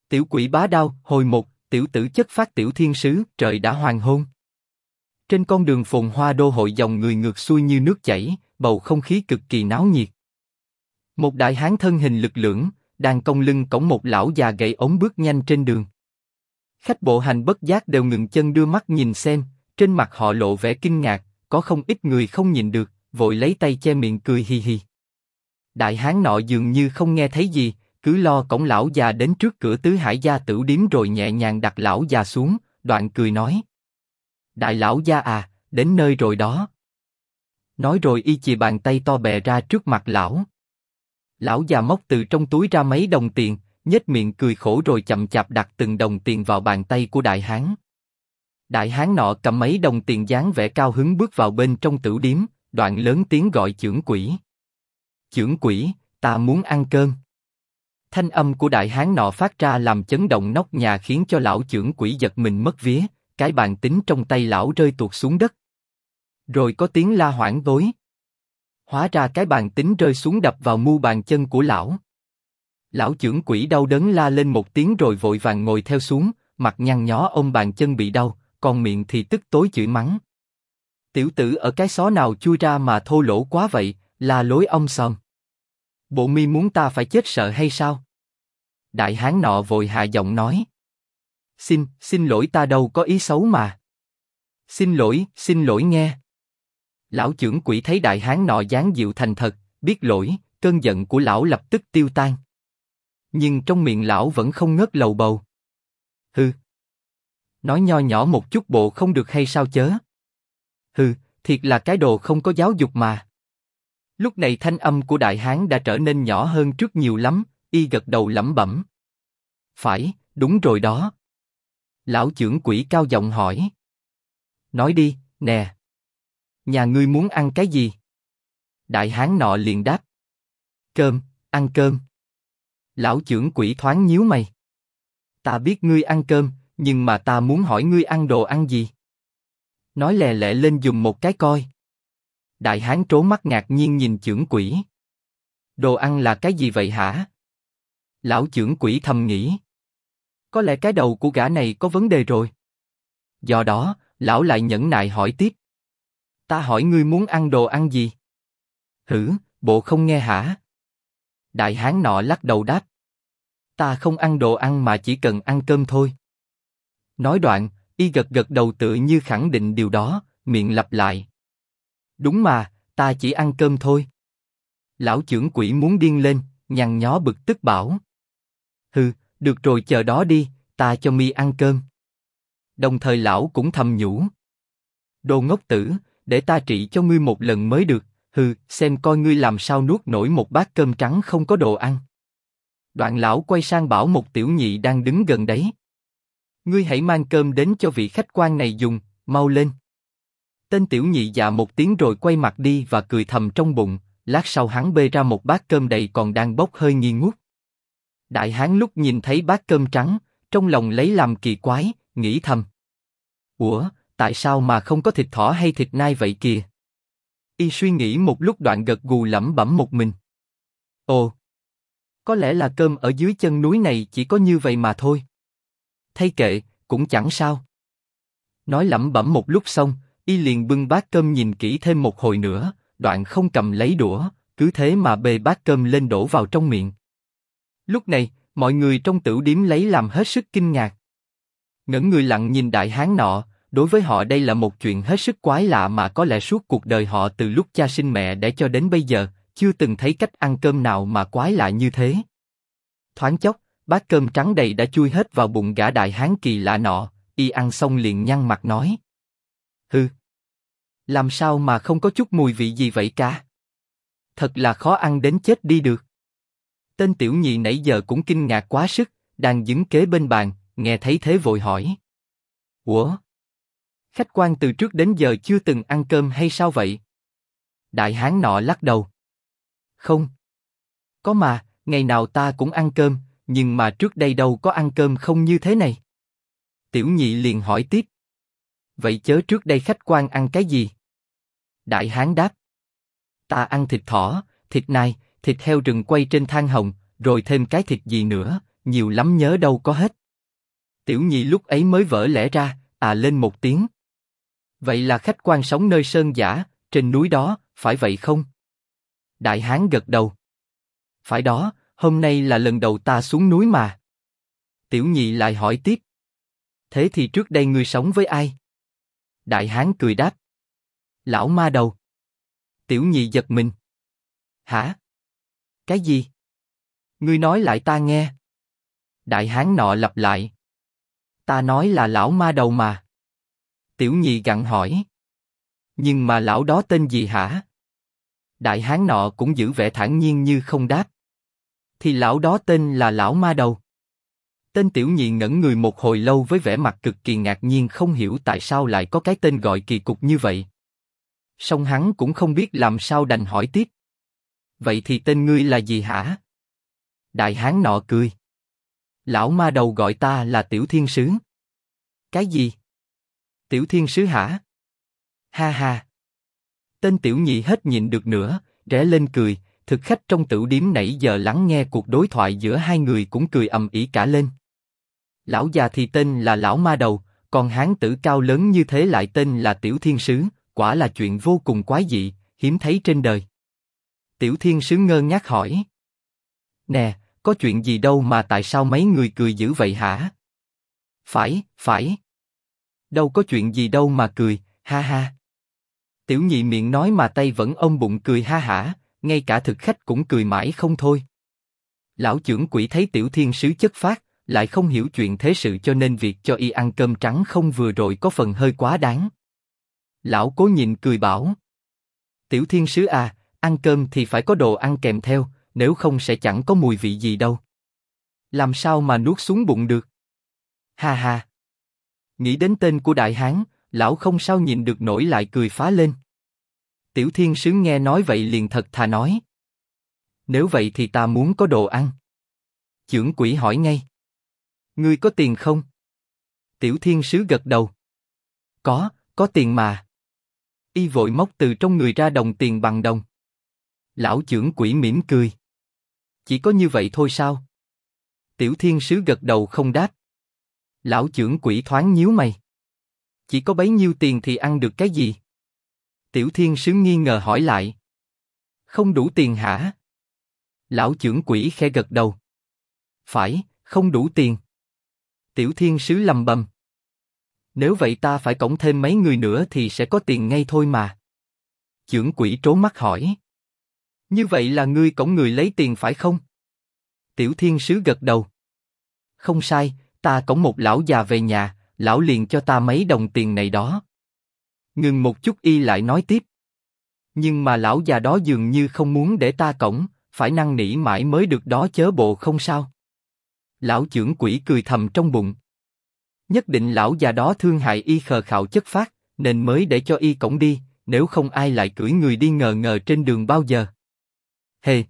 Tiểu quỷ bá đao, hồi một, tiểu tử chất phát tiểu thiên sứ, trời đã hoàng hôn. Trên con đường phồn hoa đô hội dòng người ngược xuôi như nước chảy, bầu không khí cực kỳ náo nhiệt. Một đại hán thân hình lực lưỡng, đang cong lưng cõng một lão già gầy ốm bước nhanh trên đường. Khách bộ hành bất giác đều ngừng chân đưa mắt nhìn xem, trên mặt họ lộ vẻ kinh ngạc, có không ít người không nhìn được, vội lấy tay che miệng cười hi hi. Đại hán nọ dường như không nghe thấy gì, cứ lo cõng lão già đến trước cửa Tứ Hải gia tửu điếm rồi nhẹ nhàng đặt lão già xuống, đoạn cười nói: Đại lão gia à, đến nơi rồi đó. Nói rồi y chìa bàn tay to bè ra trước mặt lão. Lão già móc từ trong túi ra mấy đồng tiền, nhếch miệng cười khổ rồi chậm chạp đặt từng đồng tiền vào bàn tay của đại hán. Đại hán nọ cầm mấy đồng tiền dáng vẻ cao hứng bước vào bên trong tửu điếm, đoạn lớn tiếng gọi chưởng quỷ. Chưởng quỷ, ta muốn ăn cơm. Thanh âm của đại hán nọ phát ra làm chấn động nóc nhà khiến cho lão chưởng quỷ giật mình mất vía, cái bàn tính trong tay lão rơi tuột xuống đất. Rồi có tiếng la hoảng tối. Hóa ra cái bàn tính rơi xuống đập vào mu bàn chân của lão. Lão chưởng quỷ đau đớn la lên một tiếng rồi vội vàng ngồi theo xuống, mặt nhăn nhó ôm bàn chân bị đau, còn miệng thì tức tối chửi mắng. Tiểu tử ở cái xó nào chui ra mà thô lỗ quá vậy, la lối ông sòm. Bộ mi muốn ta phải chết sợ hay sao? Đại hán nọ vội hạ giọng nói. Xin lỗi, ta đâu có ý xấu mà. Xin lỗi nghe. Lão chưởng quỷ thấy đại hán nọ dáng dịu thành thật, biết lỗi, cơn giận của lão lập tức tiêu tan. Nhưng trong miệng lão vẫn không ngớt lầu bầu. Hừ. Nói nho nhỏ một chút bộ không được hay sao chớ? Hừ, thiệt là cái đồ không có giáo dục mà. Lúc này thanh âm của đại hán đã trở nên nhỏ hơn trước nhiều lắm, y gật đầu lẩm bẩm. Phải, đúng rồi đó. Lão chưởng quỷ cao giọng hỏi. Nói đi, nè. Nhà ngươi muốn ăn cái gì? Đại hán nọ liền đáp. Cơm, ăn cơm. Lão chưởng quỷ thoáng nhíu mày. Ta biết ngươi ăn cơm, nhưng mà ta muốn hỏi ngươi ăn đồ ăn gì? Nói lẹ lẹ lên giùm một cái coi. Đại hán trố mắt ngạc nhiên nhìn chưởng quỷ. Đồ ăn là cái gì vậy hả? Lão chưởng quỷ thầm nghĩ. Có lẽ cái đầu của gã này có vấn đề rồi. Do đó, lão lại nhẫn nại hỏi tiếp. Ta hỏi ngươi muốn ăn đồ ăn gì? Hử, bộ không nghe hả? Đại hán nọ lắc đầu đáp. Ta không ăn đồ ăn mà chỉ cần ăn cơm thôi. Nói đoạn, y gật gật đầu tựa như khẳng định điều đó, miệng lặp lại. Đúng mà, ta chỉ ăn cơm thôi. Lão chưởng quỷ muốn điên lên, nhăn nhó bực tức bảo. Hừ, được rồi chờ đó đi, ta cho mi ăn cơm. Đồng thời lão cũng thầm nhủ. Đồ ngốc tử, để ta trị cho ngươi một lần mới được, hừ, xem coi ngươi làm sao nuốt nổi một bát cơm trắng không có đồ ăn. Đoạn lão quay sang bảo một tiểu nhị đang đứng gần đấy. Ngươi hãy mang cơm đến cho vị khách quan này dùng, mau lên. Tên tiểu nhị dạ một tiếng rồi quay mặt đi và cười thầm trong bụng, lát sau hắn bê ra một bát cơm đầy còn đang bốc hơi nghi ngút. Đại hán lúc nhìn thấy bát cơm trắng, trong lòng lấy làm kỳ quái, nghĩ thầm. Ủa, tại sao mà không có thịt thỏ hay thịt nai vậy kìa? Y suy nghĩ một lúc đoạn gật gù lẩm bẩm một mình. Ồ, có lẽ là cơm ở dưới chân núi này chỉ có như vậy mà thôi. Thay kệ, cũng chẳng sao. Nói lẩm bẩm một lúc xong, y liền bưng bát cơm nhìn kỹ thêm một hồi nữa, đoạn không cầm lấy đũa, cứ thế mà bê bát cơm lên đổ vào trong miệng. Lúc này, mọi người trong tửu điếm lấy làm hết sức kinh ngạc. Ngẩng người lặng nhìn đại hán nọ, đối với họ đây là một chuyện hết sức quái lạ mà có lẽ suốt cuộc đời họ từ lúc cha sinh mẹ đẻ cho đến bây giờ, chưa từng thấy cách ăn cơm nào mà quái lạ như thế. Thoáng chốc, bát cơm trắng đầy đã chui hết vào bụng gã đại hán kỳ lạ nọ, y ăn xong liền nhăn mặt nói. Hừ, làm sao mà không có chút mùi vị gì vậy cả? Thật là khó ăn đến chết đi được. Tên tiểu nhị nãy giờ cũng kinh ngạc quá sức, đang đứng kế bên bàn, nghe thấy thế vội hỏi. Ủa? Khách quan từ trước đến giờ chưa từng ăn cơm hay sao vậy? Đại hán nọ lắc đầu. Không. Có mà, ngày nào ta cũng ăn cơm, nhưng mà trước đây đâu có ăn cơm không như thế này. Tiểu nhị liền hỏi tiếp. Vậy chớ trước đây khách quan ăn cái gì? Đại hán đáp. Ta ăn thịt thỏ, thịt nai, thịt heo rừng quay trên than hồng, rồi thêm cái thịt gì nữa, nhiều lắm nhớ đâu có hết. Tiểu nhị lúc ấy mới vỡ lẽ ra, lên một tiếng. Vậy là khách quan sống nơi sơn giả, trên núi đó, phải vậy không? Đại hán gật đầu. Phải đó, hôm nay là lần đầu ta xuống núi mà. Tiểu nhị lại hỏi tiếp. Thế thì trước đây ngươi sống với ai? Đại hán cười đáp. Lão ma đầu. Tiểu nhị giật mình. Hả? Cái gì? Ngươi nói lại ta nghe. Đại hán nọ lặp lại. Ta nói là lão ma đầu mà. Tiểu nhị gặng hỏi. Nhưng mà lão đó tên gì hả? Đại hán nọ cũng giữ vẻ thản nhiên như không đáp. Thì lão đó tên là lão ma đầu. Tên tiểu nhị ngẩn người một hồi lâu với vẻ mặt cực kỳ ngạc nhiên không hiểu tại sao lại có cái tên gọi kỳ cục như vậy. Song hắn cũng không biết làm sao đành hỏi tiếp. Vậy thì tên ngươi là gì hả? Đại hán nọ cười. Lão ma đầu gọi ta là Tiểu Thiên Sứ. Cái gì? Tiểu Thiên Sứ hả? Ha ha. Tên tiểu nhị hết nhịn được nữa, rẽ lên cười, thực khách trong tửu điếm nãy giờ lắng nghe cuộc đối thoại giữa hai người cũng cười ầm ĩ cả lên. Lão già thì tên là lão ma đầu, còn hán tử cao lớn như thế lại tên là Tiểu Thiên Sứ, quả là chuyện vô cùng quái dị, hiếm thấy trên đời. Tiểu Thiên Sứ ngơ ngác hỏi. Nè, có chuyện gì đâu mà tại sao mấy người cười dữ vậy hả? Phải. Đâu có chuyện gì đâu mà cười, ha ha. Tiểu nhị miệng nói mà tay vẫn ôm bụng cười ha hả, ngay cả thực khách cũng cười mãi không thôi. Lão chưởng quỷ thấy Tiểu Thiên Sứ chất phác, lại không hiểu chuyện thế sự cho nên việc cho y ăn cơm trắng không vừa rồi có phần hơi quá đáng. Lão cố nhịn cười bảo. Tiểu Thiên Sứ à, ăn cơm thì phải có đồ ăn kèm theo, nếu không sẽ chẳng có mùi vị gì đâu. Làm sao mà nuốt xuống bụng được? Ha ha. Nghĩ đến tên của đại hán, lão không sao nhịn được nổi lại cười phá lên. Tiểu Thiên Sứ nghe nói vậy liền thật thà nói. Nếu vậy thì ta muốn có đồ ăn. Chưởng quỷ hỏi ngay. Ngươi có tiền không? Tiểu Thiên Sứ gật đầu. Có tiền mà. Y vội móc từ trong người ra đồng tiền bằng đồng. Lão chưởng quỷ mỉm cười. Chỉ có như vậy thôi sao? Tiểu Thiên Sứ gật đầu không đáp. Lão chưởng quỷ thoáng nhíu mày. Chỉ có bấy nhiêu tiền thì ăn được cái gì? Tiểu Thiên Sứ nghi ngờ hỏi lại. Không đủ tiền hả? Lão chưởng quỷ khẽ gật đầu. Phải, không đủ tiền. Tiểu Thiên Sứ lầm bầm. Nếu vậy ta phải cõng thêm mấy người nữa thì sẽ có tiền ngay thôi mà. Chưởng quỷ trố mắt hỏi. Như vậy là ngươi cõng người lấy tiền phải không? Tiểu Thiên Sứ gật đầu. Không sai, ta cõng một lão già về nhà, lão liền cho ta mấy đồng tiền này đó. Ngừng một chút y lại nói tiếp. Nhưng mà lão già đó dường như không muốn để ta cõng, phải năn nỉ mãi mới được đó chớ bộ không sao. Lão chưởng quỷ cười thầm trong bụng. Nhất định lão già đó thương hại y khờ khạo chất phác, nên mới để cho y cõng đi, nếu không ai lại cưỡi người đi ngờ ngờ trên đường bao giờ. Hề.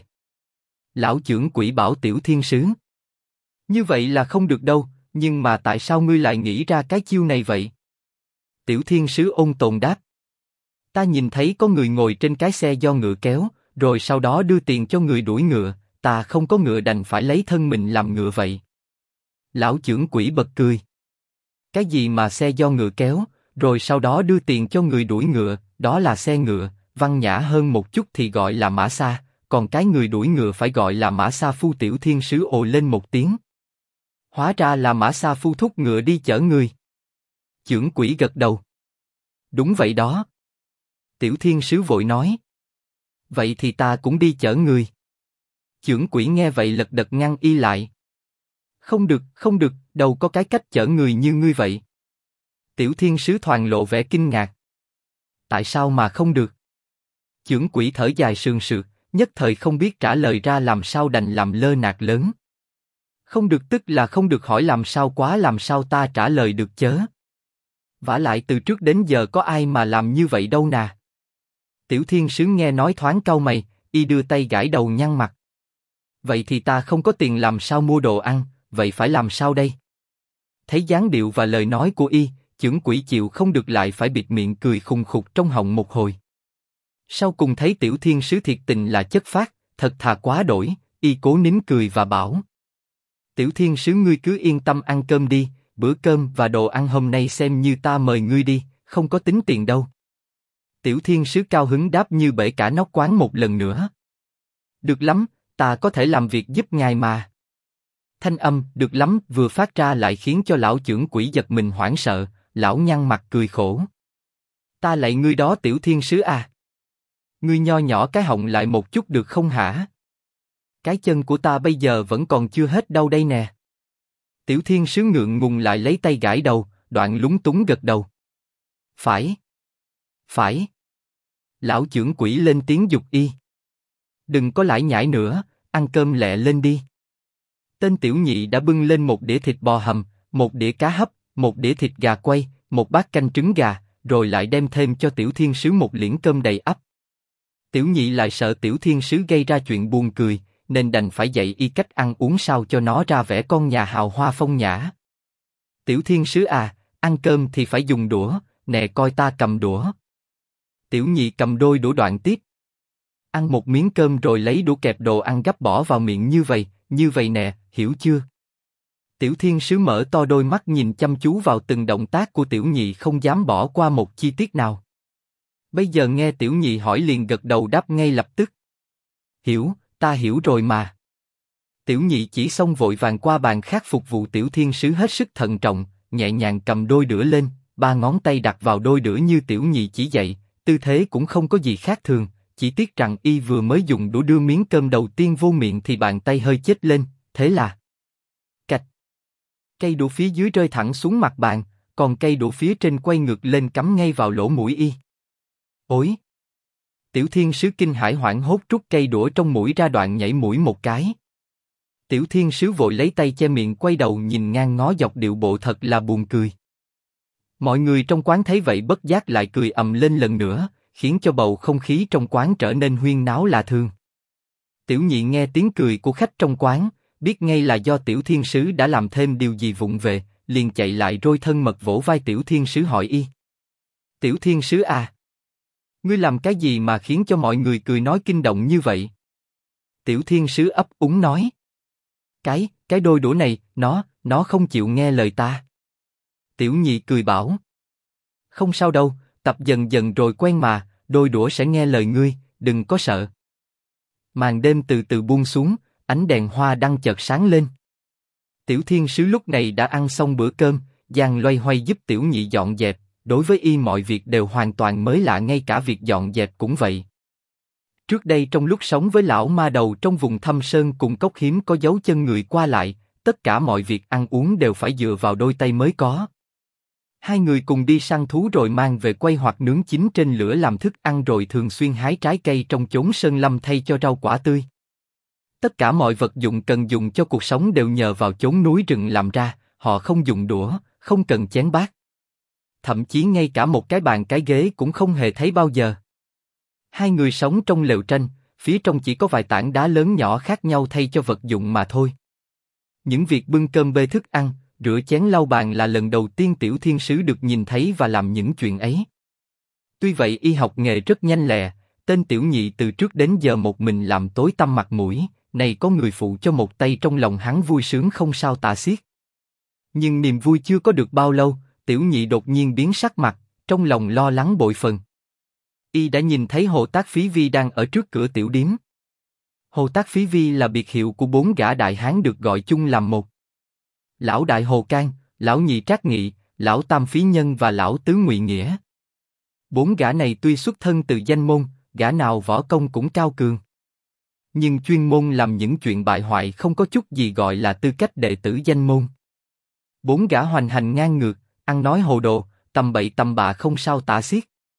Lão chưởng quỷ bảo Tiểu Thiên Sứ. Như vậy là không được đâu, nhưng mà tại sao ngươi lại nghĩ ra cái chiêu này vậy? Tiểu Thiên Sứ ôn tồn đáp. Ta nhìn thấy có người ngồi trên cái xe do ngựa kéo, rồi sau đó đưa tiền cho người đuổi ngựa, ta không có ngựa đành phải lấy thân mình làm ngựa vậy. Lão chưởng quỷ bật cười. Cái gì mà xe do ngựa kéo, rồi sau đó đưa tiền cho người đuổi ngựa, đó là xe ngựa, văn nhã hơn một chút thì gọi là mã xa, còn cái người đuổi ngựa phải gọi là mã xa phu. Tiểu Thiên Sứ ồ lên một tiếng. Hóa ra là mã xa phu thúc ngựa đi chở người. Chưởng quỷ gật đầu. Đúng vậy đó. Tiểu Thiên Sứ vội nói. Vậy thì ta cũng đi chở người. Chưởng quỷ nghe vậy lật đật ngăn y lại. Không được, đâu có cái cách chở người như ngươi vậy. Tiểu Thiên Sứ thoáng lộ vẻ kinh ngạc. Tại sao mà không được? Chưởng quỷ thở dài sườn sượt, nhất thời không biết trả lời ra làm sao đành làm lơ nạt lớn. Không được tức là không được, hỏi làm sao quá làm sao ta trả lời được chớ. Vả lại từ trước đến giờ có ai mà làm như vậy đâu nà. Tiểu Thiên Sứ nghe nói thoáng cau mày, y đưa tay gãi đầu nhăn mặt. Vậy thì ta không có tiền làm sao mua đồ ăn, vậy phải làm sao đây? Thấy dáng điệu và lời nói của y, chưởng quỷ chịu không được lại phải bịt miệng cười khùng khục trong họng một hồi. Sau cùng thấy Tiểu Thiên Sứ thiệt tình là chất phác, thật thà quá đổi, y cố nín cười và bảo. Tiểu thiên sứ ngươi cứ yên tâm ăn cơm đi, bữa cơm và đồ ăn hôm nay xem như ta mời ngươi đi, không có tính tiền đâu. Tiểu thiên sứ cao hứng đáp như bể cả nóc quán một lần nữa. Được lắm, ta có thể làm việc giúp ngài mà. Thanh âm được lắm vừa phát ra lại khiến cho lão chưởng quỷ giật mình hoảng sợ, lão nhăn mặt cười khổ. Ta lạy ngươi đó tiểu thiên sứ à. Ngươi nho nhỏ cái họng lại một chút được không hả? Cái chân của ta bây giờ vẫn còn chưa hết đâu đây nè. Tiểu thiên sứ ngượng ngùng lại lấy tay gãi đầu, đoạn lúng túng gật đầu. Phải. Phải. Lão chưởng quỷ lên tiếng giục y. Đừng có lải nhải nữa, ăn cơm lẹ lên đi. Tên tiểu nhị đã bưng lên một đĩa thịt bò hầm, một đĩa cá hấp, một đĩa thịt gà quay, một bát canh trứng gà, rồi lại đem thêm cho tiểu thiên sứ một liễn cơm đầy ắp. Tiểu nhị lại sợ tiểu thiên sứ gây ra chuyện buồn cười, nên đành phải dạy y cách ăn uống sao cho nó ra vẻ con nhà hào hoa phong nhã. Tiểu thiên sứ à, ăn cơm thì phải dùng đũa, nè coi ta cầm đũa. Tiểu nhị cầm đôi đũa đoạn tiếp. Ăn một miếng cơm rồi lấy đũa kẹp đồ ăn gắp bỏ vào miệng như vậy nè, hiểu chưa? Tiểu thiên sứ mở to đôi mắt nhìn chăm chú vào từng động tác của tiểu nhị không dám bỏ qua một chi tiết nào. Bây giờ nghe tiểu nhị hỏi liền gật đầu đáp ngay lập tức. Hiểu, ta hiểu rồi mà. Tiểu nhị chỉ xong vội vàng qua bàn khác phục vụ tiểu thiên sứ hết sức thận trọng, nhẹ nhàng cầm đôi đũa lên, ba ngón tay đặt vào đôi đũa như tiểu nhị chỉ dạy, tư thế cũng không có gì khác thường, chỉ tiếc rằng y vừa mới dùng đũa đưa miếng cơm đầu tiên vô miệng thì bàn tay hơi chếch lên, thế là cạch. Cây đũa phía dưới rơi thẳng xuống mặt bàn, còn cây đũa phía trên quay ngược lên cắm ngay vào lỗ mũi y. Ôi! Tiểu thiên sứ kinh hãi hoảng hốt rút cây đũa trong mũi ra đoạn nhảy mũi một cái. Tiểu thiên sứ vội lấy tay che miệng quay đầu nhìn ngang ngó dọc điệu bộ thật là buồn cười. Mọi người trong quán thấy vậy bất giác lại cười ầm lên lần nữa, khiến cho bầu không khí trong quán trở nên huyên náo lạ thường. Tiểu nhị nghe tiếng cười của khách trong quán, biết ngay là do tiểu thiên sứ đã làm thêm điều gì vụng về, liền chạy lại rôi thân mật vỗ vai tiểu thiên sứ hỏi y. Tiểu thiên sứ à, ngươi làm cái gì mà khiến cho mọi người cười nói kinh động như vậy? Tiểu thiên sứ ấp úng nói. Cái đôi đũa này, nó không chịu nghe lời ta. Tiểu nhị cười bảo. Không sao đâu, tập dần dần rồi quen mà, đôi đũa sẽ nghe lời ngươi, đừng có sợ. Màn đêm từ từ buông xuống, ánh đèn hoa đăng chợt sáng lên. Tiểu thiên sứ lúc này đã ăn xong bữa cơm, giang loay hoay giúp tiểu nhị dọn dẹp, đối với y mọi việc đều hoàn toàn mới lạ, ngay cả việc dọn dẹp cũng vậy. Trước đây trong lúc sống với lão ma đầu trong vùng thâm sơn cùng cốc hiếm có dấu chân người qua lại, tất cả mọi việc ăn uống đều phải dựa vào đôi tay mới có. Hai người cùng đi săn thú rồi mang về quay hoặc nướng chín trên lửa làm thức ăn, rồi thường xuyên hái trái cây trong chốn sơn lâm thay cho rau quả tươi. Tất cả mọi vật dụng cần dùng cho cuộc sống đều nhờ vào chốn núi rừng làm ra, họ không dùng đũa, không cần chén bát. Thậm chí ngay cả một cái bàn cái ghế cũng không hề thấy bao giờ. Hai người sống trong lều tranh, phía trong chỉ có vài tảng đá lớn nhỏ khác nhau thay cho vật dụng mà thôi. Những việc bưng cơm bê thức ăn, rửa chén lau bàn là lần đầu tiên tiểu thiên sứ được nhìn thấy và làm những chuyện ấy. Tuy vậy y học nghề rất nhanh lẹ, tên tiểu nhị từ trước đến giờ một mình làm tối tăm mặt mũi, này có người phụ cho một tay trong lòng hắn vui sướng không sao tả xiết. Nhưng niềm vui chưa có được bao lâu, tiểu nhị đột nhiên biến sắc mặt, trong lòng lo lắng bội phần. Y đã nhìn thấy Hồ Tác Phí Vi đang ở trước cửa tiểu điếm. Hồ Tác Phí Vi là biệt hiệu của 4 gã đại hán được gọi chung làm một. Lão Đại Hồ Can, Lão Nhị Trác Nghị, Lão Tam Phí Nhân và Lão Tứ Ngụy Nghĩa. 4 gã này tuy xuất thân từ danh môn, gã nào võ công cũng cao cường, nhưng chuyên môn làm những chuyện bại hoại, không có chút gì gọi là tư cách đệ tử danh môn. 4 gã hoành hành ngang ngược, ăn nói hồ đồ, tầm bậy tầm bạ không sao tả xiết.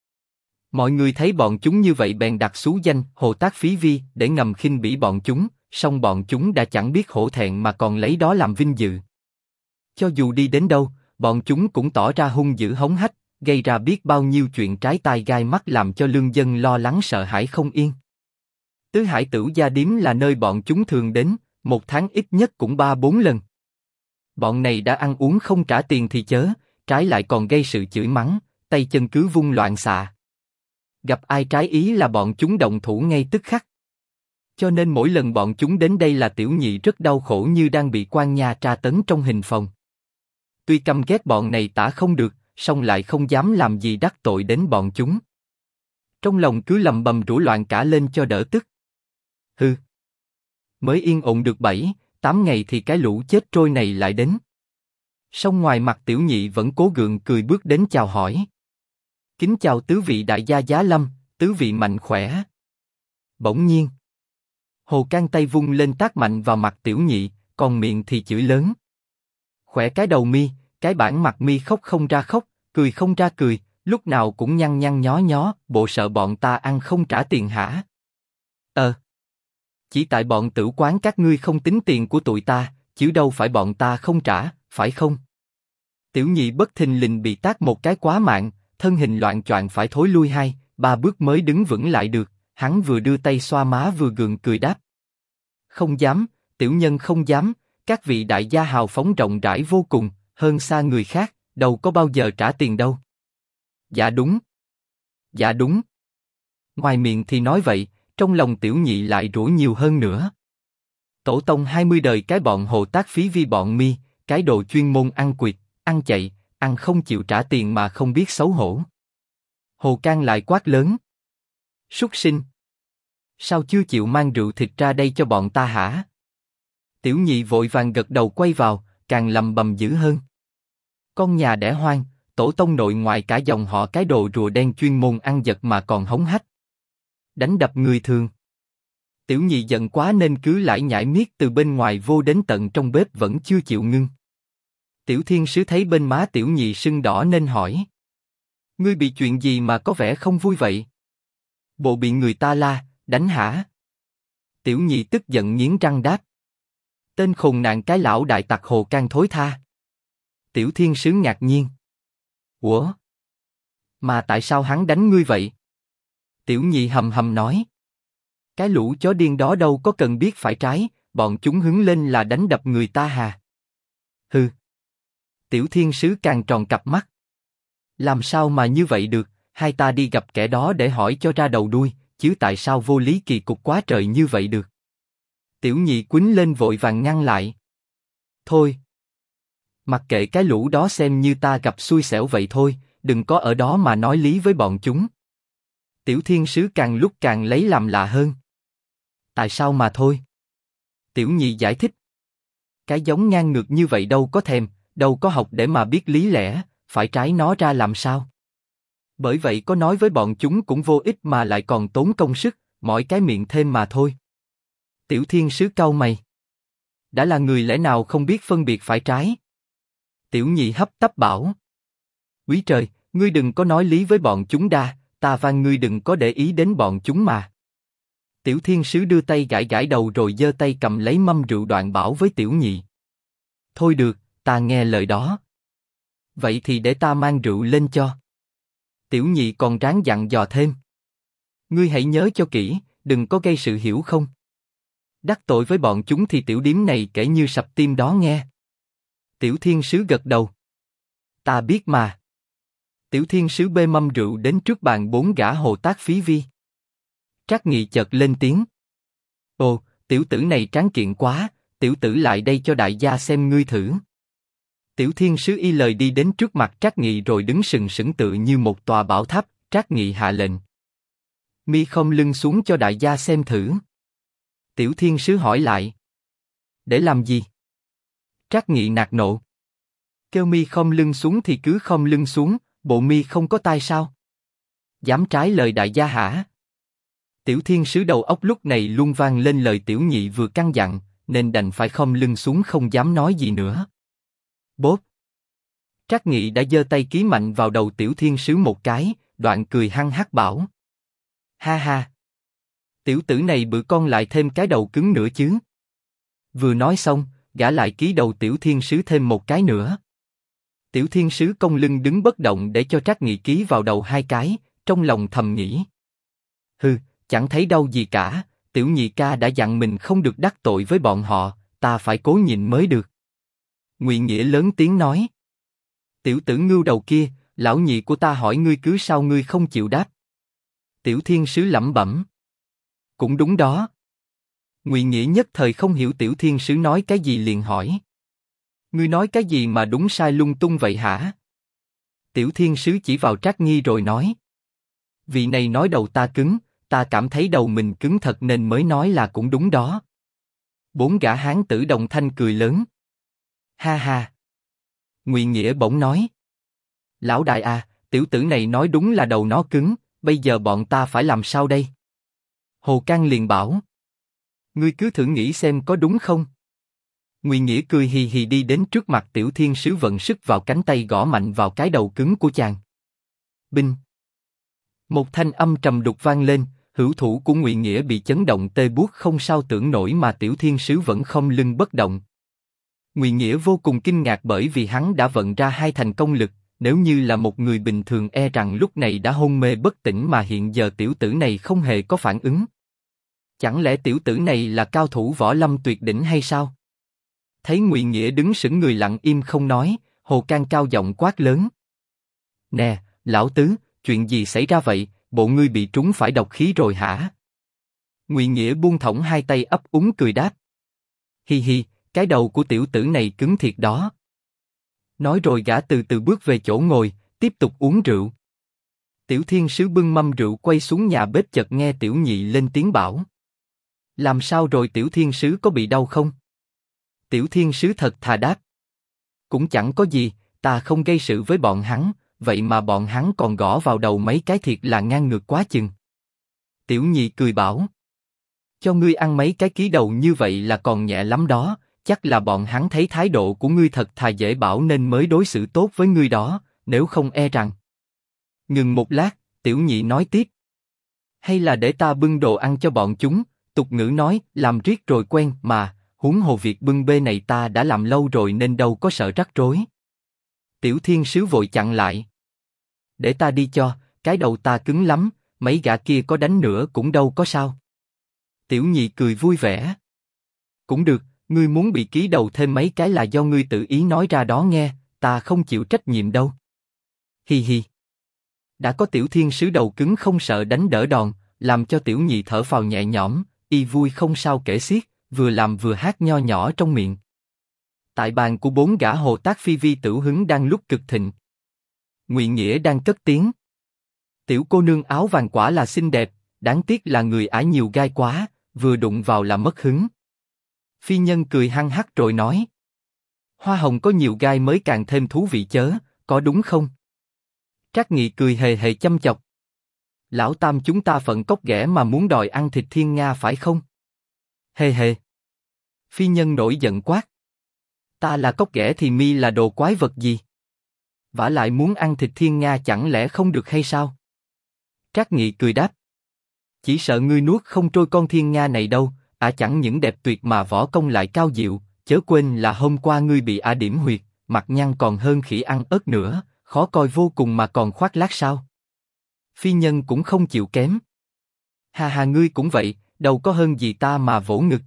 Mọi người thấy bọn chúng như vậy bèn đặt xú danh Hồ Tác Phí Vi để ngầm khinh bỉ bọn chúng, song bọn chúng đã chẳng biết hổ thẹn mà còn lấy đó làm vinh dự. Cho dù đi đến đâu, bọn chúng cũng tỏ ra hung dữ hống hách, gây ra biết bao nhiêu chuyện trái tai gai mắt làm cho lương dân lo lắng sợ hãi không yên. Tứ Hải Tửu Gia Điếm là nơi bọn chúng thường đến, một tháng ít nhất cũng 3-4 lần. Bọn này đã ăn uống không trả tiền thì chớ, trái lại còn gây sự chửi mắng, tay chân cứ vung loạn xạ. Gặp ai trái ý là bọn chúng động thủ ngay tức khắc. Cho nên mỗi lần bọn chúng đến đây là tiểu nhị rất đau khổ như đang bị quan nha tra tấn trong hình phòng. Tuy căm ghét bọn này tả không được, song lại không dám làm gì đắc tội đến bọn chúng. Trong lòng cứ lầm bầm rủa loạn cả lên cho đỡ tức. Hừ. Mới yên ổn được 7-8 ngày thì cái lũ chết trôi này lại đến. Song ngoài mặt tiểu nhị vẫn cố gượng cười bước đến chào hỏi. Kính chào tứ vị đại gia Giá Lâm, tứ vị mạnh khỏe. Bỗng nhiên, Hồ Can tay vung lên tát mạnh vào mặt tiểu nhị, còn miệng thì chửi lớn. Khỏe cái đầu mi, cái bản mặt mi khóc không ra khóc, cười không ra cười, lúc nào cũng nhăn nhăn nhó nhó, bộ sợ bọn ta ăn không trả tiền hả? Chỉ tại bọn tử quán các ngươi không tính tiền của tụi ta, chứ đâu phải bọn ta không trả, phải không? Tiểu nhị bất thình lình bị tát một cái quá mạng, thân hình loạng choạng phải thối lui 2-3 bước mới đứng vững lại được, hắn vừa đưa tay xoa má vừa gượng cười đáp. Không dám, tiểu nhân không dám, các vị đại gia hào phóng rộng rãi vô cùng, hơn xa người khác, đâu có bao giờ trả tiền đâu. Dạ đúng. Dạ đúng. Ngoài miệng thì nói vậy, trong lòng tiểu nhị lại rủa nhiều hơn nữa. Tổ tông 20 đời cái bọn Hồ Tác Phí Vi bọn mi, cái đồ chuyên môn ăn quỵt, ăn chạy, ăn không chịu trả tiền mà không biết xấu hổ. Hồ Can lại quát lớn. Súc sinh! Sao chưa chịu mang rượu thịt ra đây cho bọn ta hả? Tiểu nhị vội vàng gật đầu quay vào, càng lầm bầm dữ hơn. Con nhà đẻ hoang, tổ tông nội ngoại cả dòng họ cái đồ rùa đen chuyên môn ăn giật mà còn hống hách. Đánh đập người thường. Tiểu nhị giận quá nên cứ lải nhải miết từ bên ngoài vô đến tận trong bếp vẫn chưa chịu ngưng. Tiểu thiên sứ thấy bên má tiểu nhị sưng đỏ nên hỏi. Ngươi bị chuyện gì mà có vẻ không vui vậy? Bộ bị người ta la, đánh hả? Tiểu nhị tức giận nghiến răng đáp. Tên khùng nạn cái lão đại tặc Hồ Can thối tha. Tiểu thiên sứ ngạc nhiên. Ủa? Mà tại sao hắn đánh ngươi vậy? Tiểu nhị hầm hầm nói. Cái lũ chó điên đó đâu có cần biết phải trái, bọn chúng hứng lên là đánh đập người ta hà. Hừ. Tiểu thiên sứ càng tròn cặp mắt. Làm sao mà như vậy được, hai ta đi gặp kẻ đó để hỏi cho ra đầu đuôi, chứ tại sao vô lý kỳ cục quá trời như vậy được. Tiểu nhị quýnh lên vội vàng ngăn lại. Thôi. Mặc kệ cái lũ đó xem như ta gặp xui xẻo vậy thôi, đừng có ở đó mà nói lý với bọn chúng. Tiểu thiên sứ càng lúc càng lấy làm lạ hơn. Tại sao mà thôi? Tiểu nhị giải thích. Cái giống ngang ngược như vậy đâu có thèm, đâu có học để mà biết lý lẽ, phải trái nó ra làm sao? Bởi vậy có nói với bọn chúng cũng vô ích mà lại còn tốn công sức, mỗi cái miệng thêm mà thôi. Tiểu thiên sứ cau mày. Đã là người lẽ nào không biết phân biệt phải trái? Tiểu nhị hấp tấp bảo. Quý trời, ngươi đừng có nói lý với bọn chúng đa, ta van ngươi đừng có để ý đến bọn chúng mà. Tiểu thiên sứ đưa tay gãi gãi đầu rồi giơ tay cầm lấy mâm rượu đoạn bảo với tiểu nhị. Thôi được, ta nghe lời đó. Vậy thì để ta mang rượu lên cho. Tiểu nhị còn ráng dặn dò thêm. Ngươi hãy nhớ cho kỹ, đừng có gây sự hiểu không? Đắc tội với bọn chúng thì tiểu điếm này kể như sập tim đó nghe. Tiểu thiên sứ gật đầu. Ta biết mà. Tiểu thiên sứ bê mâm rượu đến trước bàn 4 gã Hồ Tác Phí Vi. Trác Nghị chợt lên tiếng. Ồ, tiểu tử này tráng kiện quá, tiểu tử lại đây cho đại gia xem ngươi thử. Tiểu thiên sứ y lời đi đến trước mặt Trác Nghị rồi đứng sừng sững tựa như một tòa bảo tháp. Trác Nghị hạ lệnh. Mi khom lưng xuống cho đại gia xem thử. Tiểu thiên sứ hỏi lại. Để làm gì? Trác Nghị nạt nộ. Kêu mi khom lưng xuống thì cứ khom lưng xuống, bộ mi không có tai sao? Dám trái lời đại gia hả? Tiểu thiên sứ đầu óc lúc này luôn vang lên lời tiểu nhị vừa căn dặn, nên đành phải khom lưng xuống không dám nói gì nữa. Bốp! Trác Nghị đã giơ tay ký mạnh vào đầu tiểu thiên sứ một cái, đoạn cười hăng hắc bảo. Ha ha! Tiểu tử này bự con lại thêm cái đầu cứng nữa chứ. Vừa nói xong, gã lại ký đầu tiểu thiên sứ thêm một cái nữa. Tiểu thiên sứ cong lưng đứng bất động để cho Trác Nghị ký vào đầu 2 cái, trong lòng thầm nghĩ. Hừ, chẳng thấy đâu gì cả, tiểu nhị ca đã dặn mình không được đắc tội với bọn họ, ta phải cố nhịn mới được. Ngụy Nghĩa lớn tiếng nói. Tiểu tử ngưu đầu kia, lão nhị của ta hỏi ngươi cứ sao ngươi không chịu đáp. Tiểu thiên sứ lẩm bẩm. Cũng đúng đó. Ngụy Nghĩa nhất thời không hiểu Tiểu Thiên Sứ nói cái gì liền hỏi. Ngươi nói cái gì mà đúng sai lung tung vậy hả? Tiểu Thiên Sứ chỉ vào Trác Nghi rồi nói. Vị này nói đầu ta cứng, ta cảm thấy đầu mình cứng thật nên mới nói là cũng đúng đó. Bốn gã hán tử đồng thanh cười lớn. Ha ha. Ngụy Nghĩa bỗng nói. Lão đại à, tiểu tử này nói đúng là đầu nó cứng, bây giờ bọn ta phải làm sao đây? Hồ Cang liền bảo. Ngươi cứ thử nghĩ xem có đúng không? Ngụy Nghĩa cười hì hì đi đến trước mặt Tiểu Thiên Sứ vận sức vào cánh tay gõ mạnh vào cái đầu cứng của chàng. Binh. Một thanh âm trầm đục vang lên, hữu thủ của Ngụy Nghĩa bị chấn động tê buốt không sao tưởng nổi mà Tiểu Thiên Sứ vẫn không lưng bất động. Ngụy Nghĩa vô cùng kinh ngạc bởi vì hắn đã vận ra hai thành công lực, nếu như là một người bình thường e rằng lúc này đã hôn mê bất tỉnh mà hiện giờ tiểu tử này không hề có phản ứng. Chẳng lẽ tiểu tử này là cao thủ võ lâm tuyệt đỉnh hay sao? Thấy Ngụy Nghĩa đứng sững người lặng im không nói, Hồ Cang cao giọng quát lớn. Nè, lão tứ, chuyện gì xảy ra vậy, bộ ngươi bị trúng phải độc khí rồi hả? Ngụy Nghĩa buông thõng hai tay ấp úng cười đáp. Hi hi, cái đầu của tiểu tử này cứng thiệt đó. Nói rồi gã từ từ bước về chỗ ngồi, tiếp tục uống rượu. Tiểu Thiên Sứ bưng mâm rượu quay xuống nhà bếp chợt nghe Tiểu Nhị lên tiếng bảo. Làm sao rồi Tiểu Thiên Sứ có bị đau không? Tiểu Thiên Sứ thật thà đáp. Cũng chẳng có gì, ta không gây sự với bọn hắn, vậy mà bọn hắn còn gõ vào đầu mấy cái thiệt là ngang ngược quá chừng. Tiểu Nhị cười bảo. Cho ngươi ăn mấy cái ký đầu như vậy là còn nhẹ lắm đó, chắc là bọn hắn thấy thái độ của ngươi thật thà dễ bảo nên mới đối xử tốt với ngươi đó, nếu không e rằng. Ngừng một lát, Tiểu Nhị nói tiếp. Hay là để ta bưng đồ ăn cho bọn chúng, tục ngữ nói, làm riết rồi quen mà, huống hồ việc bưng bê này ta đã làm lâu rồi nên đâu có sợ rắc rối. Tiểu Thiên Sứ vội chặn lại. Để ta đi cho, cái đầu ta cứng lắm, mấy gã kia có đánh nữa cũng đâu có sao. Tiểu Nhị cười vui vẻ. Cũng được, ngươi muốn bị ký đầu thêm mấy cái là do ngươi tự ý nói ra đó nghe, ta không chịu trách nhiệm đâu. Hi hi. Đã có Tiểu Thiên Sứ đầu cứng không sợ đánh đỡ đòn, làm cho Tiểu Nhị thở phào nhẹ nhõm, y vui không sao kể xiết, vừa làm vừa hát nho nhỏ trong miệng. Tại bàn của bốn gã Hồ Tác Phi Vi Tử hứng đang lúc cực thịnh. Ngụy Nghĩa đang cất tiếng. Tiểu cô nương áo vàng quả là xinh đẹp, đáng tiếc là người ải nhiều gai quá, vừa đụng vào là mất hứng. Phi Nhân cười hăng hắc rồi nói. Hoa hồng có nhiều gai mới càng thêm thú vị chớ, có đúng không? Trác Nghị cười hề hề chăm chọc. Lão Tam chúng ta phận cóc ghẻ mà muốn đòi ăn thịt thiên nga phải không? Hề hề. Phi Nhân nổi giận quát. Ta là cóc ghẻ thì mi là đồ quái vật gì? Vả lại muốn ăn thịt thiên nga chẳng lẽ không được hay sao? Trác Nghị cười đáp. Chỉ sợ ngươi nuốt không trôi con thiên nga này đâu, chẳng những đẹp tuyệt mà võ công lại cao diệu, chớ quên là hôm qua ngươi bị điểm huyệt, mặt nhăn còn hơn khỉ ăn ớt nữa, khó coi vô cùng mà còn khoác lác sao? Phi Nhân cũng không chịu kém. Ha ha ngươi cũng vậy, đâu có hơn gì ta mà vỗ ngực.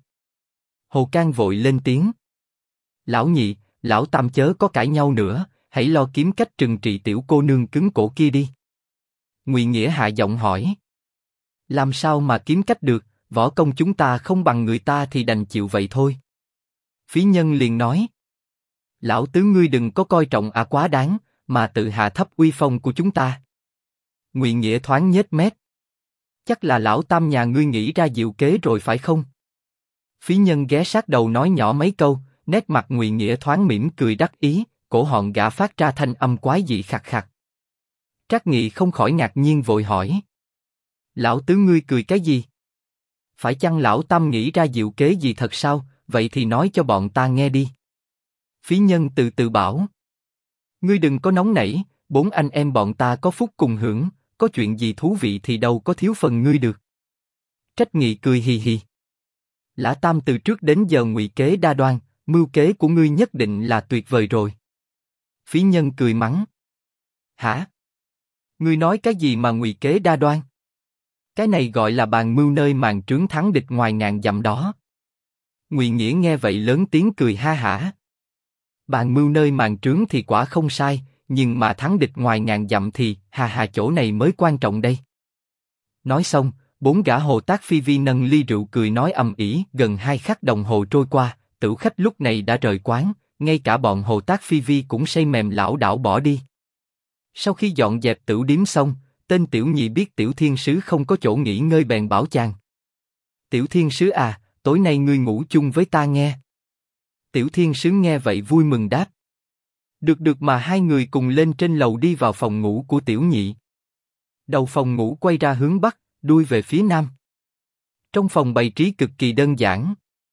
Hồ Cang vội lên tiếng. Lão Nhị, lão Tam chớ có cãi nhau nữa, hãy lo kiếm cách trừng trị tiểu cô nương cứng cổ kia đi. Ngụy Nghĩa hạ giọng hỏi. Làm sao mà kiếm cách được, võ công chúng ta không bằng người ta thì đành chịu vậy thôi. Phí Nhân liền nói. Lão tứ ngươi đừng có coi trọng quá đáng, mà tự hạ thấp uy phong của chúng ta. Ngụy Nghĩa thoáng nhếch mép. Chắc là lão Tam nhà ngươi nghĩ ra diệu kế rồi phải không? Phí Nhân ghé sát đầu nói nhỏ mấy câu, nét mặt Ngụy Nghĩa thoáng mỉm cười đắc ý, cổ họng gã phát ra thanh âm quái dị khạc khạc. Trác Nghị không khỏi ngạc nhiên vội hỏi. Lão tứ ngươi cười cái gì? Phải chăng lão Tam nghĩ ra diệu kế gì thật sao, vậy thì nói cho bọn ta nghe đi. Phí Nhân từ từ bảo. Ngươi đừng có nóng nảy, bốn anh em bọn ta có phúc cùng hưởng, có chuyện gì thú vị thì đâu có thiếu phần ngươi được. Trác Nghị cười hì hì. Lã Tam từ trước đến giờ ngụy kế đa đoan, mưu kế của ngươi nhất định là tuyệt vời rồi. Phí Nhân cười mắng. Hả? Ngươi nói cái gì mà ngụy kế đa đoan? Cái này gọi là bàn mưu nơi màn trướng thắng địch ngoài ngàn dặm đó. Ngụy Nghĩa nghe vậy lớn tiếng cười ha hả. Bàn mưu nơi màn trướng thì quả không sai, nhưng mà thắng địch ngoài ngàn dặm thì, hà hà chỗ này mới quan trọng đây. Nói xong, bốn gã Hồ Tác Phi Vi nâng ly rượu cười nói ầm ĩ. Gần 2 khắc đồng hồ trôi qua, tửu khách lúc này đã rời quán, ngay cả bọn Hồ Tác Phi Vi cũng say mềm lảo đảo bỏ đi. Sau khi dọn dẹp tửu điếm xong, tên tiểu nhị biết Tiểu Thiên Sứ không có chỗ nghỉ ngơi bèn bảo chàng: Tiểu Thiên Sứ à, tối nay ngươi ngủ chung với ta nghe. Tiểu Thiên Sứ nghe vậy vui mừng đáp: Được mà hai người cùng lên trên lầu đi vào phòng ngủ của tiểu nhị. Đầu phòng ngủ quay ra hướng bắc, đuôi về phía nam. Trong phòng bày trí cực kỳ đơn giản.